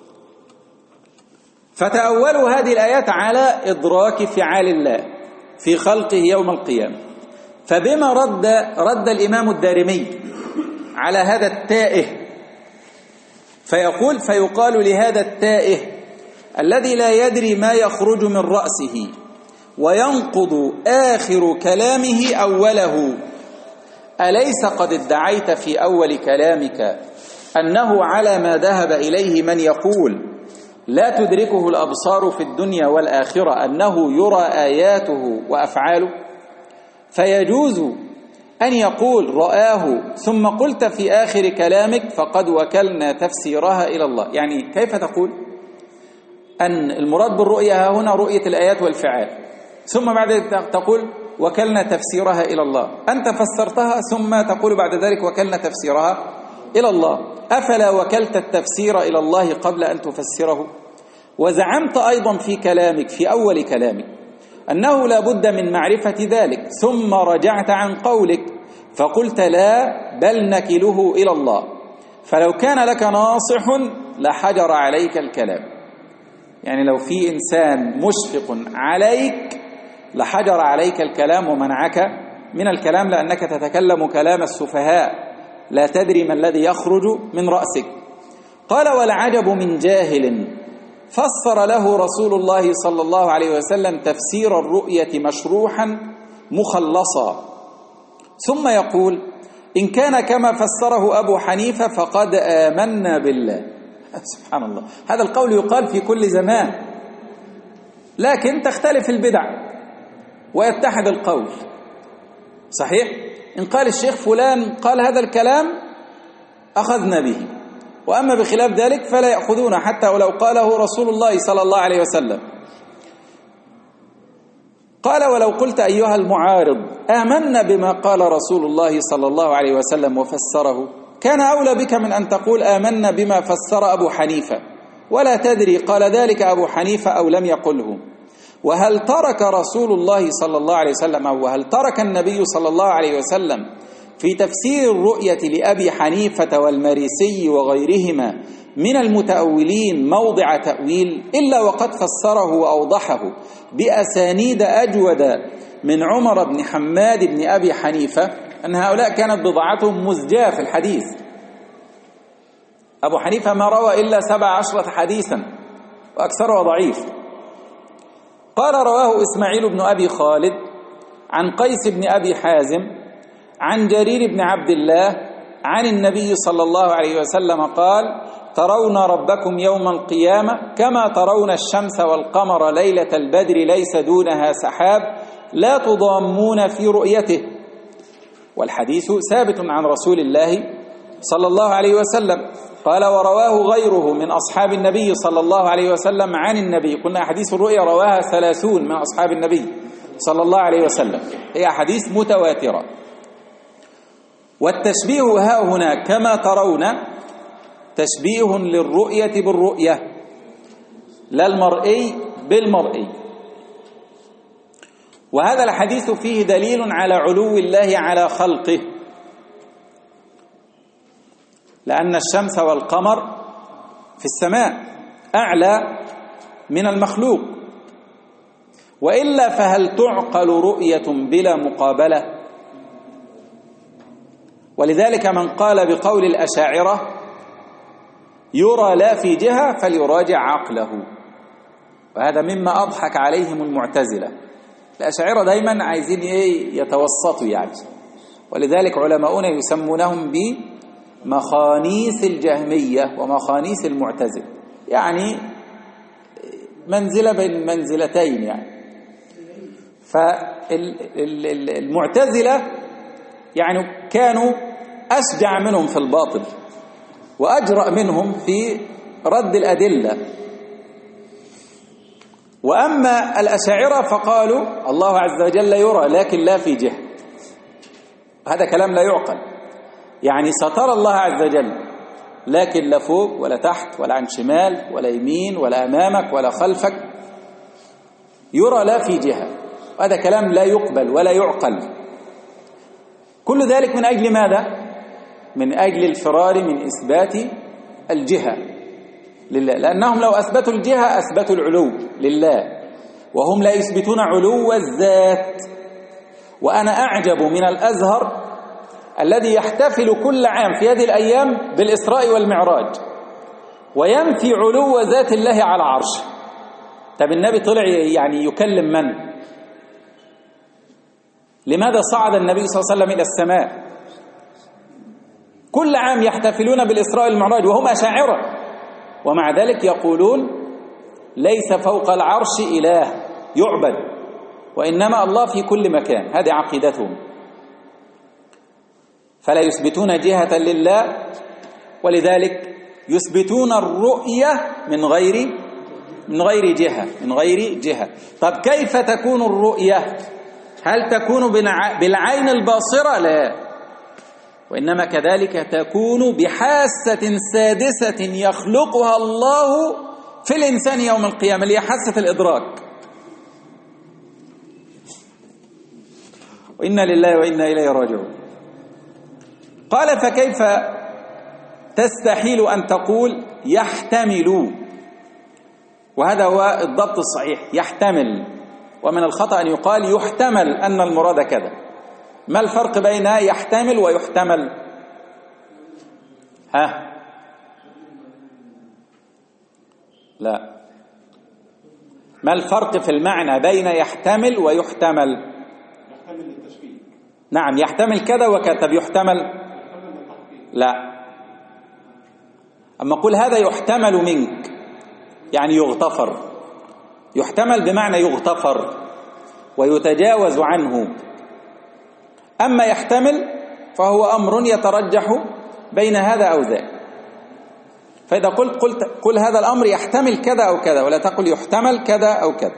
فتأولوا هذه الآيات على إدراك فعال الله في خلقه يوم القيامة. فبما رد رد الإمام الدارمي على هذا التائه، فيقول: فيقال لهذا التائه الذي لا يدري ما يخرج من رأسه وينقض آخر كلامه أوله: أليس قد ادعيت في أول كلامك أنه على ما ذهب إليه من يقول لا تدركه الأبصار في الدنيا والآخرة أنه يرى آياته وأفعاله؟ فيجوز أن يقول رآه ثم قلت في آخر كلامك فقد وكلنا تفسيرها إلى الله. يعني كيف تقول أن المراد بالرؤية هنا رؤية الآيات والفعال، ثم بعد ذلك تقول وكلنا تفسيرها إلى الله؟ أنت فسرتها ثم تقول بعد ذلك وكلنا تفسيرها إلى الله. أفلا وكلت التفسير إلى الله قبل أن تفسره؟ وزعمت أيضا في كلامك في أول كلامك أنه لا بد من معرفة ذلك، ثم رجعت عن قولك فقلت لا بل نكله إلى الله، فلو كان لك ناصح لحجر عليك الكلام. يعني لو في إنسان مشفق عليك لحجر عليك الكلام ومنعك من الكلام، لأنك تتكلم كلام السفهاء لا تدري ما الذي يخرج من رأسك. قال: والعجب من جاهل فسر له رسول الله صلى الله عليه وسلم تفسير الرؤية مشروحا مخلصا، ثم يقول: إن كان كما فسره أبو حنيفة فقد آمنا بالله. سبحان الله، هذا القول يقال في كل زمان، لكن تختلف البدع ويتحد القول. صحيح؟ إن قال الشيخ فلان قال هذا الكلام أخذنا به، وأما بخلاف ذلك فلا يأخذون حتى ولو قاله رسول الله صلى الله عليه وسلم. قال: ولو قلت أيها المعارض آمنا بما قال رسول الله صلى الله عليه وسلم وفسره كان أولى بك من أن تقول آمنا بما فسر أبو حنيفة ولا تدري قال ذلك أبو حنيفة أو لم يقله. وهل ترك رسول الله صلى الله عليه وسلم أو وهل ترك النبي صلى الله عليه وسلم في تفسير الرؤية لأبي حنيفة والمريسي وغيرهما من المتأولين موضع تأويل إلا وقد فسره وأوضحه بأسانيد أجود من عمر بن حماد بن أبي حنيفة أن هؤلاء كانت بضاعتهم مزجاة في الحديث. أبو حنيفة ما روى إلا سبع عشرة حديثا وأكثرها ضعيف. قال: رواه إسماعيل بن أبي خالد عن قيس بن أبي حازم عن جرير بن عبد الله عن النبي صلى الله عليه وسلم قال: ترون ربكم يوم القيامة كما ترون الشمس والقمر ليلة البدر ليس دونها سحاب لا تضامون في رؤيته. والحديث ثابت عن رسول الله صلى الله عليه وسلم. قال: ورواه غيره من أصحاب النبي صلى الله عليه وسلم عن النبي. قلنا أحاديث الرؤيا رواها ثلاثون من أصحاب النبي صلى الله عليه وسلم، هي أحاديث متواترة. والتشبيه ها هنا كما ترون تشبيه للرؤية بالرؤية لا المرئي بالمرئي. وهذا الحديث فيه دليل على علو الله على خلقه، لأن الشمس والقمر في السماء أعلى من المخلوق، وإلا فهل تعقل رؤية بلا مقابلة؟ ولذلك من قال بقول الأشاعرة يرى لا في جهة فليراجع عقله، وهذا مما أضحك عليهم المعتزلة. الأشاعرة دايما عايزين إيه؟ يتوسطوا يعني، ولذلك علماؤنا يسمونهم بمخانيث الجهمية ومخانيث المعتزلة، يعني منزلة بين منزلتين يعني. فالمعتزلة يعني كانوا أشجع منهم في الباطل وأجرأ منهم في رد الأدلة. وأما الأشاعرة فقالوا الله عز وجل يرى لكن لا في جهة. هذا كلام لا يعقل، يعني سترى الله عز وجل لكن لا فوق ولا تحت ولا عن شمال ولا يمين ولا أمامك ولا خلفك، يرى لا في جهة. هذا كلام لا يقبل ولا يعقل. كل ذلك من أجل ماذا؟ من أجل الفرار من إثبات الجهة لله، لأنهم لو أثبتوا الجهة أثبتوا العلو لله، وهم لا يثبتون علو الذات. وأنا أعجب من الأزهر الذي يحتفل كل عام في هذه الأيام بالإسراء والمعراج وينفي علو ذات الله على عرشه. طب النبي طلع يعني يكلم من؟ لماذا صعد النبي صلى الله عليه وسلم إلى السماء؟ كل عام يحتفلون بالإسراء والمعراج وهم أشاعرة، ومع ذلك يقولون ليس فوق العرش إله يعبد، وإنما الله في كل مكان. هذه عقيدتهم. فلا يثبتون جهة لله، ولذلك يثبتون الرؤية من غير من غير جهة من غير جهة. طب كيف تكون الرؤية؟ هل تكون بالعين الباصرة؟ لا، وإنما كذلك تكون بحاسة سادسة يخلقها الله في الإنسان يوم القيامة، اللي هي حاسة الإدراك. وإنا لله وإنا إليه راجعون. قال فكيف تستحيل أن تقول يحتمل؟ وهذا هو الضبط الصحيح، يحتمل. ومن الخطأ أن يقال يحتمل أن المراد كذا. ما الفرق بين يحتمل ويحتمل؟ ها؟ لا. ما الفرق في المعنى بين يحتمل ويحتمل؟ يحتمل التشبيه. نعم، يحتمل كذا وكذا. طب يحتمل؟ لا. أما قل هذا يحتمل منك يعني يغتفر. يحتمل بمعنى يغتفر ويتجاوز عنه. أما يحتمل فهو أمر يترجح بين هذا أو ذاك. فإذا قلت قلت قل هذا الأمر يحتمل كذا أو كذا، ولا تقل يحتمل كذا أو كذا.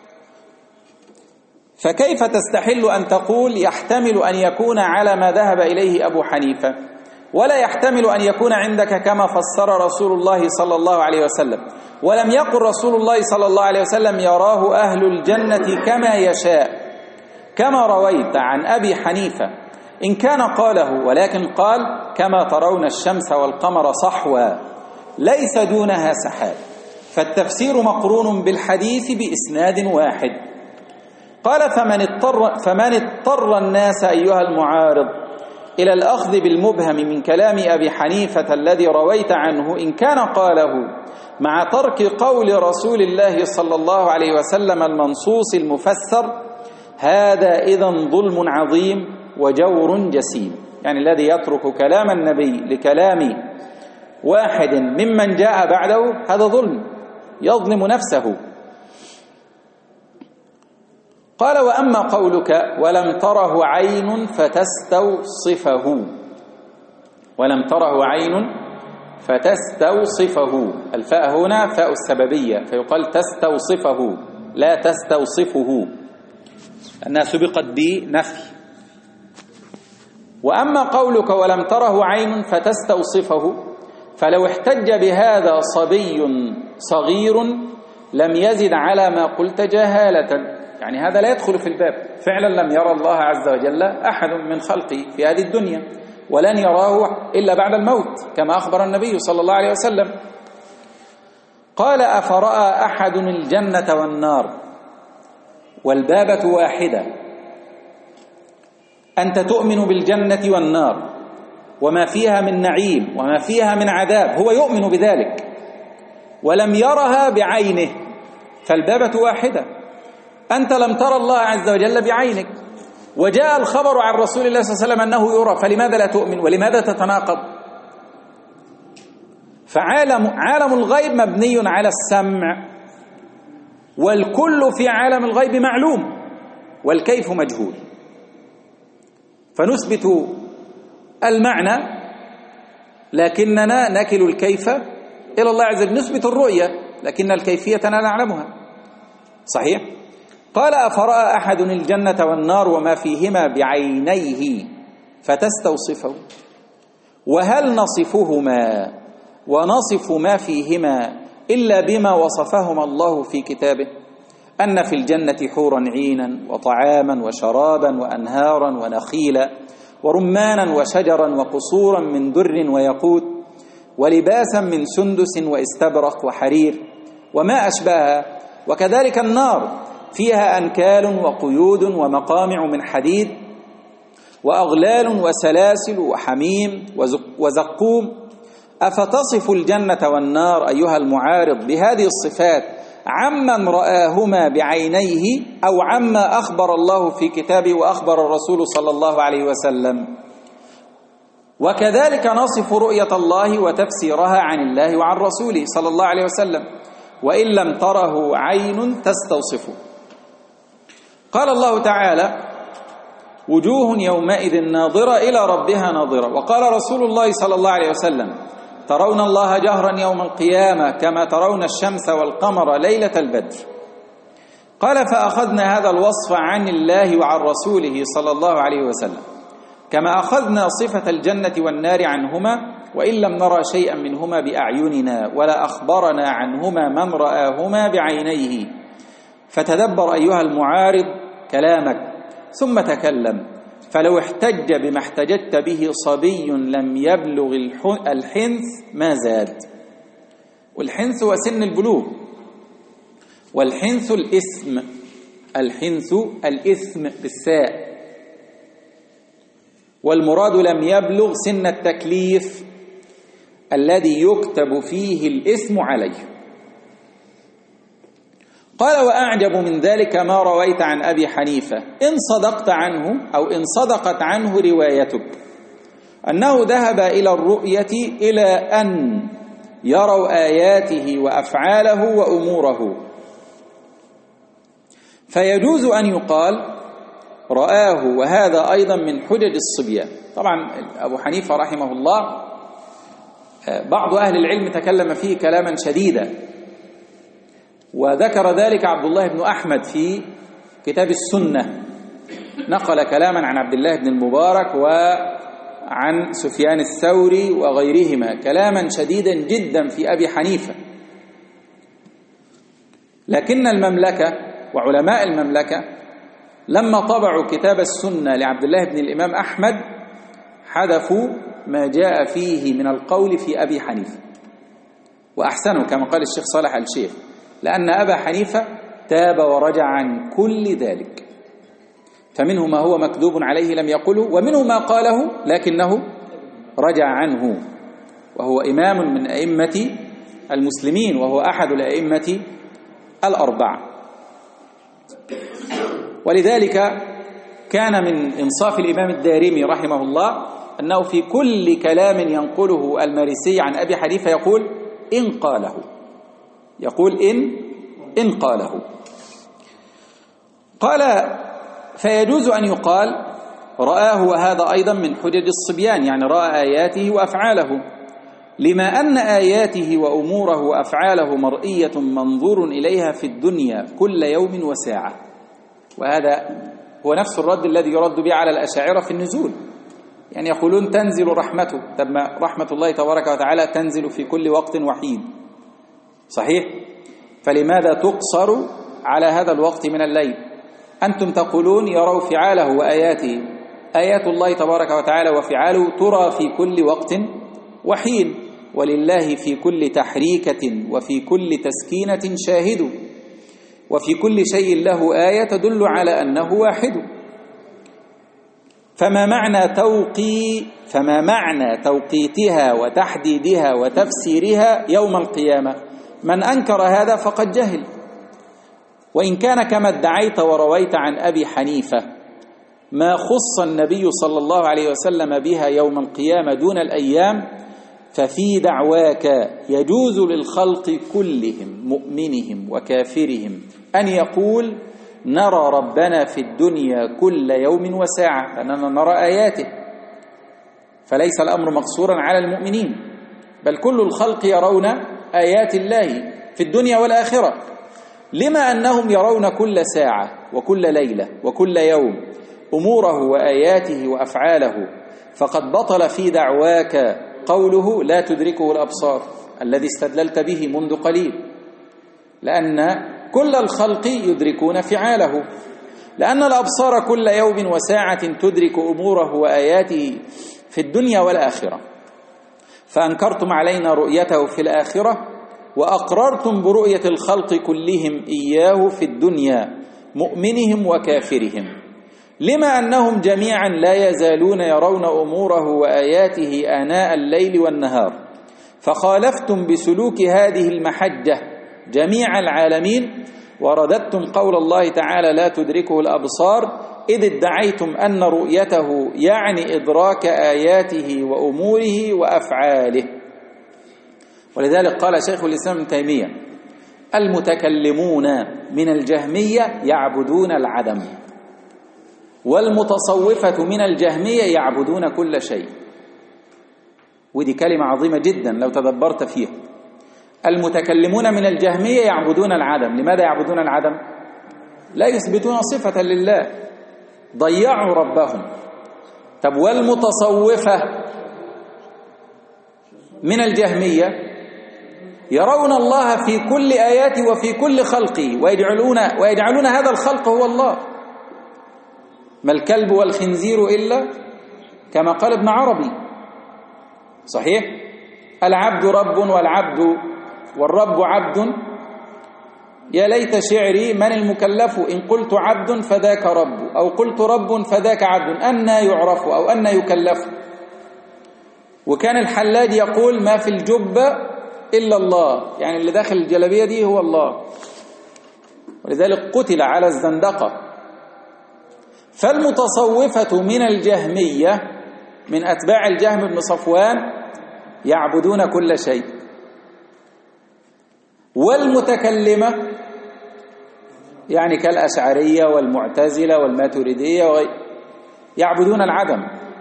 فكيف تستحل أن تقول يحتمل أن يكون على ما ذهب إليه أبو حنيفة، ولا يحتمل أن يكون عندك كما فسر رسول الله صلى الله عليه وسلم؟ ولم يقل رسول الله صلى الله عليه وسلم يراه أهل الجنة كما يشاء كما رويت عن أبي حنيفة، إن كان قاله، ولكن قال كما ترون الشمس والقمر صحوا ليس دونها سحاب. فالتفسير مقرون بالحديث بإسناد واحد. قال فمن اضطر, فمن اضطر الناس أيها المعارض إلى الأخذ بالمبهم من كلام أبي حنيفة الذي رويت عنه، إن كان قاله مع ترك قول رسول الله صلى الله عليه وسلم المنصوص المفسر، هذا إذن ظلم عظيم وجور جسيم. يعني الذي يترك كلام النبي لكلام واحد ممن جاء بعده هذا ظلم، يظلم نفسه. قال وأما قولك ولم تره عين فتستوصفه، ولم تره عين فتستوصفه، الفاء هنا فاء السببية، فيقال تستوصفه لا تستوصفه أنها سبقت بنفي. وأما قولك ولم تره عين فتستوصفه، فلو احتج بهذا صبي صغير لم يزد على ما قلت جهالة. يعني هذا لا يدخل في الباب. فعلا لم يرى الله عز وجل أحد من خلقه في هذه الدنيا، ولن يراه إلا بعد الموت كما أخبر النبي صلى الله عليه وسلم. قال أفرأى أحد الجنة والنار والبابة واحدة؟ أنت تؤمن بالجنة والنار وما فيها من نعيم وما فيها من عذاب، هو يؤمن بذلك ولم يرها بعينه، فالبابة واحدة. أنت لم ترى الله عز وجل بعينك، وجاء الخبر عن رسول الله صلى الله عليه وسلم أنه يرى، فلماذا لا تؤمن ولماذا تتناقض؟ فعالم عالم الغيب مبني على السمع، والكل في عالم الغيب معلوم والكيف مجهول. فنثبت المعنى لكننا نكل الكيف إلى الله عز وجل. نثبت الرؤية لكن الكيفية لا نعلمها. صحيح؟ قال أفرأى أحد الجنة والنار وما فيهما بعينيه فتستوصفه؟ وهل نصفهما ونصف ما فيهما إلا بما وصفهما الله في كتابه؟ أن في الجنة حورا عينا وطعاما وشرابا وأنهارا ونخيلا ورمانا وشجرا وقصورا من در وياقوت ولباسا من سندس واستبرق وحرير وما أشبهها. وكذلك النار فيها أنكال وقيود ومقامع من حديد وأغلال وسلاسل وحميم وزقوم. أفتصف الجنة والنار أيها المعارض بهذه الصفات عمن رآهما بعينيه أو عما أخبر الله في كتابه وأخبر الرسول صلى الله عليه وسلم؟ وكذلك نصف رؤية الله وتفسيرها عن الله وعن رسوله صلى الله عليه وسلم وإن لم تره عين تستوصفه. قال الله تعالى: وجوه يومئذ ناظرة إلى ربها ناظرة. وقال رسول الله صلى الله عليه وسلم: ترون الله جهرا يوم القيامة كما ترون الشمس والقمر ليلة البدر. قال: فأخذنا هذا الوصف عن الله وعن رسوله صلى الله عليه وسلم كما أخذنا صفة الجنة والنار عنهما وإن لم نرى شيئا منهما بأعيننا ولا أخبرنا عنهما من رآهما بعينيه. فتدبر أيها المعارض كلامك ثم تكلم، فلو احتج بما احتجت به صبي لم يبلغ الحنث ما زاد. والحنث هو سن البلوغ، والحنث الإثم، الحنث الإثم بالساء، والمراد لم يبلغ سن التكليف الذي يكتب فيه الإثم عليه. قال: وأعجب من ذلك ما رويت عن أبي حنيفة إن صدقت عنه أو إن صدقت عنه روايتك أنه ذهب إلى الرؤية إلى أن يروا آياته وأفعاله وأموره، فيجوز أن يقال رآه، وهذا أيضا من حجج الصبيان. طبعا أبو حنيفة رحمه الله بعض أهل العلم تكلم فيه كلاما شديدا، وذكر ذلك عبد الله بن أحمد في كتاب السنة، نقل كلاما عن عبد الله بن المبارك وعن سفيان الثوري وغيرهما كلاما شديدا جدا في أبي حنيفة. لكن المملكة وعلماء المملكة لما طبعوا كتاب السنة لعبد الله بن الإمام أحمد حذفوا ما جاء فيه من القول في أبي حنيفة وأحسنوا كما قال الشيخ صالح الشيخ، لأن أبا حنيفة تاب ورجع عن كل ذلك، فمنه ما هو مكذوب عليه لم يقله، ومنه ما قاله لكنه رجع عنه، وهو إمام من أئمة المسلمين وهو أحد الأئمة الأربعة. ولذلك كان من إنصاف الإمام الدارمي رحمه الله أنه في كل كلام ينقله المارسي عن أبي حنيفة يقول إن قاله، يقول إن إن قاله. قال: فيجوز أن يقال رآه، وهذا أيضا من حجج الصبيان، يعني رأى آياته وأفعاله، لما أن آياته وأموره وأفعاله مرئية منظور إليها في الدنيا كل يوم وساعة. وهذا هو نفس الرد الذي يرد به على الأشاعرة في النزول، يعني يقولون تنزل رحمته، طب ما رحمة الله تبارك وتعالى تنزل في كل وقت وحيد، صحيح؟ فلماذا تقصر على هذا الوقت من الليل؟ أنتم تقولون يروا فعاله وآياته، آيات الله تبارك وتعالى وفعاله ترى في كل وقت وحين، ولله في كل تحريكة وفي كل تسكينة شاهد، وفي كل شيء له آية تدل على أنه واحد. فما معنى توقي فما معنى توقيتها وتحديدها وتفسيرها يوم القيامة؟ من أنكر هذا فقد جهل. وإن كان كما ادعيت ورويت عن أبي حنيفة ما خص النبي صلى الله عليه وسلم بها يوم القيامة دون الأيام، ففي دعواك يجوز للخلق كلهم مؤمنهم وكافرهم أن يقول نرى ربنا في الدنيا كل يوم وساعة، لأننا نرى آياته، فليس الأمر مقصورا على المؤمنين، بل كل الخلق يرون آيات الله في الدنيا والآخرة. لما أنهم يرون كل ساعة وكل ليلة وكل يوم أموره وآياته وأفعاله، فقد بطل في دعواك قوله لا تدركه الأبصار الذي استدللت به منذ قليل، لأن كل الخلق يدركون فعاله، لأن الأبصار كل يوم وساعة تدرك أموره وآياته في الدنيا والآخرة، فأنكرتم علينا رؤيته في الآخرة وأقررتم برؤية الخلق كلهم إياه في الدنيا، مؤمنهم وكافرهم، لما أنهم جميعا لا يزالون يرون أموره وآياته آناء الليل والنهار، فخالفتم بسلوك هذه المحجة جميع العالمين، ورددتم قول الله تعالى لا تدركه الأبصار، إذ ادعيتم أن رؤيته يعني إدراك آياته وأموره وأفعاله. ولذلك قال شيخ الإسلام ابن تيمية المتكلمون من الجهمية يعبدون العدم، والمتصوفة من الجهمية يعبدون كل شيء. ودي كلمة عظيمة جدا لو تدبرت فيها. المتكلمون من الجهمية يعبدون العدم. لماذا يعبدون العدم؟ لا يثبتون صفة لله، ضيعوا ربهم. طب والمتصوفة من الجهمية يرون الله في كل آياته وفي كل خلقه، ويجعلون, ويجعلون هذا الخلق هو الله. ما الكلب والخنزير إلا كما قال ابن عربي، صحيح؟ العبد رب والعبد والرب عبد، يا ليت شعري من المكلف إن قلت عبد فذاك رب، أو قلت رب فذاك عبد، أنى يعرف أو أنى يكلف. وكان الحلاج يقول ما في الجبة إلا الله، يعني اللي داخل الجلبية دي هو الله، ولذلك قتل على الزندقة. فالمتصوفة من الجهمية من أتباع الجهم بن صفوان يعبدون كل شيء، والمتكلمة يعني كالأشعرية والمعتزلة والماتريدية يعبدون العدم.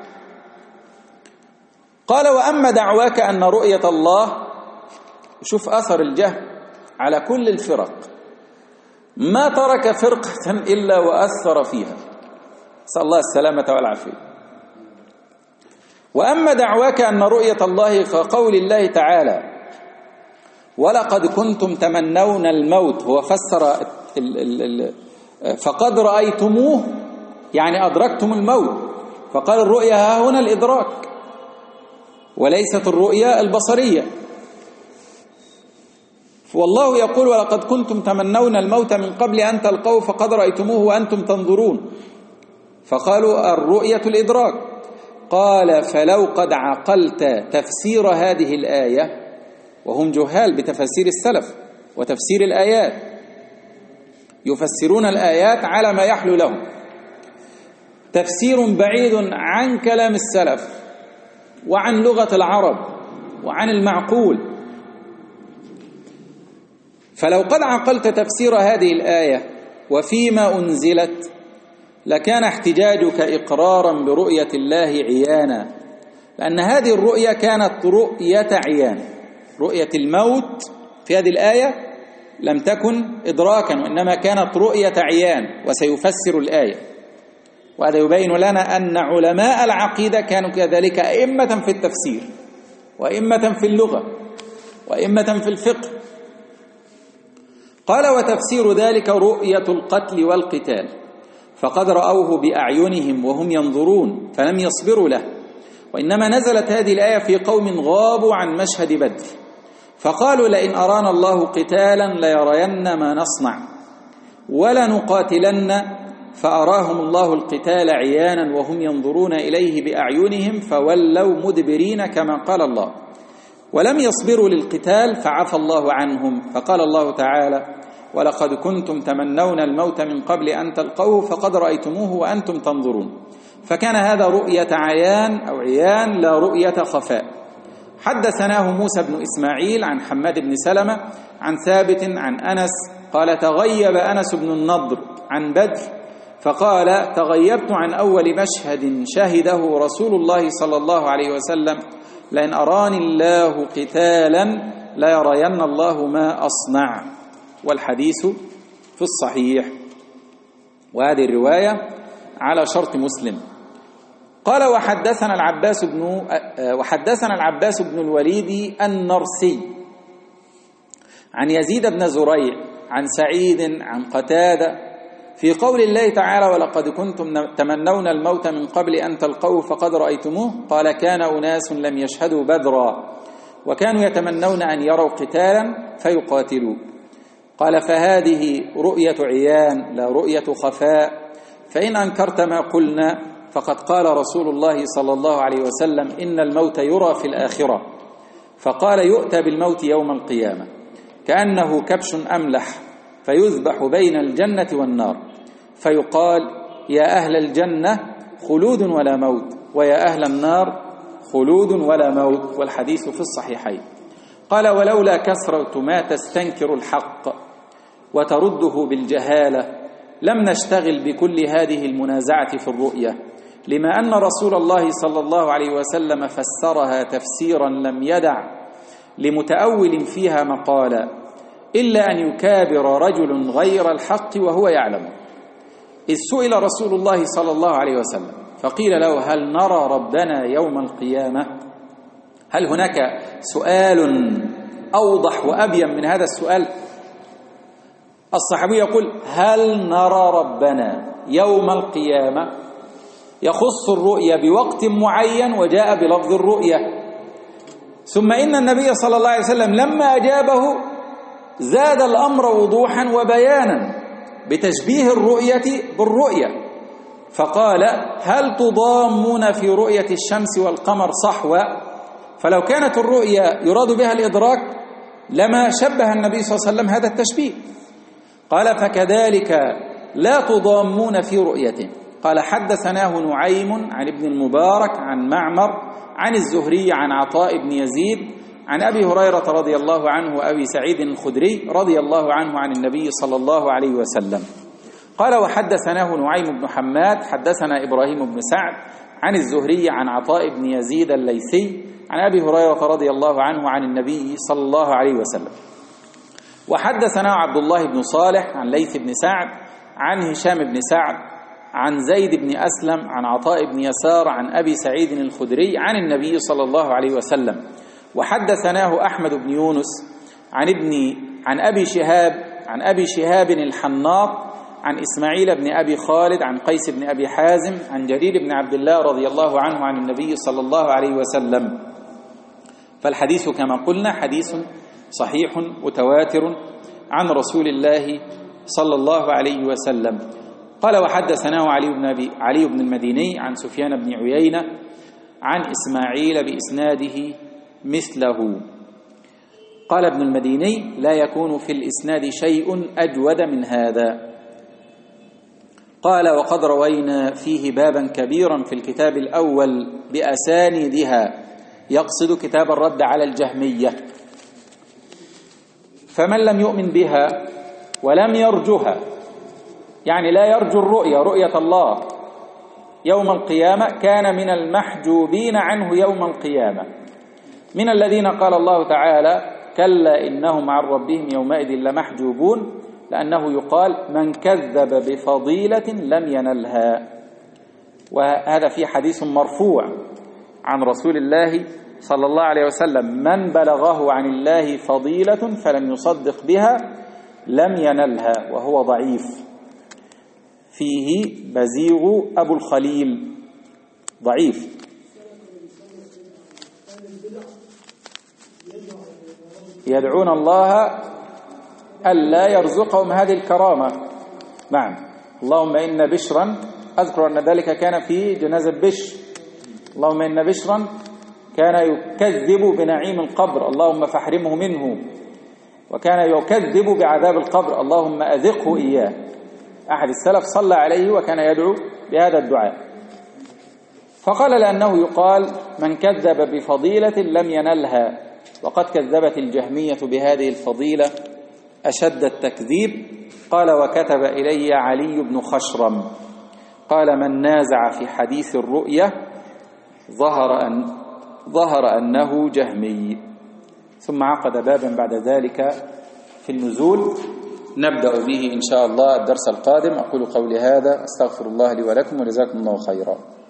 قال وأما دعواك أن رؤية الله، شوف أثر الجهم على كل الفرق، ما ترك فرقة إلا وأثر فيها، نسأل الله السلامة والعافية. وأما دعواك أن رؤية الله كقول الله تعالى ولقد كنتم تمنون الموت، هو فسر ال ال ال فقد رأيتموه يعني أدركتم الموت، فقال الرؤية ها هنا الإدراك وليست الرؤية البصرية. والله يقول ولقد كنتم تمنون الموت من قبل أن تلقوه فقد رأيتموه وأنتم تنظرون، فقالوا الرؤية الإدراك. قال فلو قد عقلت تفسير هذه الآية، وهم جهال بتفسير السلف وتفسير الآيات، يفسرون الآيات على ما يحلو لهم، تفسير بعيد عن كلام السلف وعن لغة العرب وعن المعقول. فلو قد عقلت تفسير هذه الآية وفيما أنزلت لكان احتجاجك إقرارا برؤية الله عيانا، لأن هذه الرؤية كانت رؤية عيان. رؤية الموت في هذه الآية لم تكن إدراكا، وإنما كانت رؤية عيان، وسيفسر الآية. وهذا يبين لنا أن علماء العقيدة كانوا كذلك أئمة في التفسير وأئمة في اللغة وأئمة في الفقه. قال وتفسير ذلك رؤية القتل والقتال، فقد رأوه بأعينهم وهم ينظرون فلم يصبروا له، وإنما نزلت هذه الآية في قوم غابوا عن مشهد بدر، فقالوا لئن أرانا الله قتالا ليرين ما نصنع ولنقاتلن، فأراهم الله القتال عيانا وهم ينظرون إليه بأعينهم فولوا مدبرين كما قال الله، ولم يصبروا للقتال فعفى الله عنهم. فقال الله تعالى ولقد كنتم تمنون الموت من قبل أن تلقوه فقد رأيتموه وأنتم تنظرون. فكان هذا رؤية عيان أو عيان لا رؤية خفاء. حدثناه موسى بن إسماعيل عن حماد بن سلمة عن ثابت عن أنس قال تغيب أنس بن النضر عن بدر فقال تغيبت عن أول مشهد شهده رسول الله صلى الله عليه وسلم لئن أراني الله قتالا ليرين الله ما أصنع. والحديث في الصحيح، وهذه الرواية على شرط مسلم. قال وحدثنا العباس بن وحدثنا العباس بن الوليد النرسي عن يزيد بن زريع عن سعيد عن قتادة في قول الله تعالى ولقد كنتم تمنون الموت من قبل أن تلقوه فقد رأيتموه قال كان أناس لم يشهدوا بدرا وكانوا يتمنون أن يروا قتالا فيقاتلوا. قال فهذه رؤية عيان لا رؤية خفاء، فإن أنكرت ما قلنا فقد قال رسول الله صلى الله عليه وسلم إن الموت يرى في الآخرة، فقال يؤتى بالموت يوم القيامة كأنه كبش أملح فيذبح بين الجنة والنار فيقال يا أهل الجنة خلود ولا موت ويا أهل النار خلود ولا موت، والحديث في الصحيحين. قال ولولا كثرة ما تستنكر الحق وترده بالجهالة لم نشتغل بكل هذه المنازعة في الرؤية، لما أن رسول الله صلى الله عليه وسلم فسرها تفسيرا لم يدع لمتأول فيها مقالا إلا أن يكابر رجل غير الحق وهو يعلم. إذ سئل رسول الله صلى الله عليه وسلم فقيل له هل نرى ربنا يوم القيامة؟ هل هناك سؤال أوضح وأبين من هذا السؤال؟ الصحابي يقول هل نرى ربنا يوم القيامة، يخص الرؤية بوقت معين وجاء بلفظ الرؤية. ثم إن النبي صلى الله عليه وسلم لما أجابه زاد الأمر وضوحا وبيانا بتشبيه الرؤية بالرؤية، فقال هل تضامون في رؤية الشمس والقمر صحوا؟ فلو كانت الرؤية يراد بها الإدراك لما شبه النبي صلى الله عليه وسلم هذا التشبيه. قال فكذلك لا تضامون في رؤيته. قال حدثناه نعيم عن ابن المبارك عن معمر عن الزهري عن عطاء بن يزيد عن أبي هريرة رضي الله عنه وأبي سعيد الخدري رضي الله عنه عن النبي صلى الله عليه وسلم. قال وحدثناه نعيم بن حماد حدثنا إبراهيم بن سعد عن الزهري عن عطاء بن يزيد الليثي عن أبي هريرة رضي الله عنه عن النبي صلى الله عليه وسلم. وحدثنا عبد الله بن صالح عن ليث بن سعد عن هشام بن سعد عن زيد بن أسلم عن عطاء بن يسار عن أبي سعيد الخدري عن النبي صلى الله عليه وسلم. وحدثناه أحمد بن يونس عن ابن عن أبي شهاب عن أبي شهاب الحناط عن إسماعيل بن أبي خالد عن قيس بن أبي حازم عن جرير بن عبد الله رضي الله عنه عن النبي صلى الله عليه وسلم. فالحديث كما قلنا حديث صحيح متواتر عن رسول الله صلى الله عليه وسلم. قال وحدثناه علي بن أبي علي بن المديني عن سفيان بن عيينة عن إسماعيل بإسناده مثله. قال ابن المديني لا يكون في الإسناد شيء أجود من هذا. قال وقد روينا فيه بابا كبيرا في الكتاب الأول بأسانيدها، يقصد كتاب الرد على الجهمية. فمن لم يؤمن بها ولم يرجها، يعني لا يرجو الرؤيا رؤية الله يوم القيامة، كان من المحجوبين عنه يوم القيامة، من الذين قال الله تعالى كلا إنهم عن ربهم يومئذ لمحجوبون، لأنه يقال من كذب بفضيلة لم ينلها. وهذا في حديث مرفوع عن رسول الله صلى الله عليه وسلم من بلغه عن الله فضيلة فلم يصدق بها لم ينلها، وهو ضعيف، فيه بزيغ أبو الخليل، ضعيف. يدعون الله ألا يرزقهم هذه الكرامة. نعم، اللهم إن بشرا، أذكر أن ذلك كان في جنازة بشر، اللهم إن بشرا كان يكذب بنعيم القبر اللهم فاحرمه منه، وكان يكذب بعذاب القبر اللهم أذقه إياه. أحد السلف صلى عليه وكان يدعو بهذا الدعاء، فقال لأنه يقال من كذب بفضيلة لم ينلها، وقد كذبت الجهمية بهذه الفضيلة أشد التكذيب. قال وكتب إلي علي بن خشرم قال من نازع في حديث الرؤية ظهر أن ظهر أنه جهمي. ثم عقد بابا بعد ذلك في النزول نبدأ به إن شاء الله الدرس القادم. أقول قولي هذا، أستغفر الله لي ولكم، وجزاكم الله خيرا.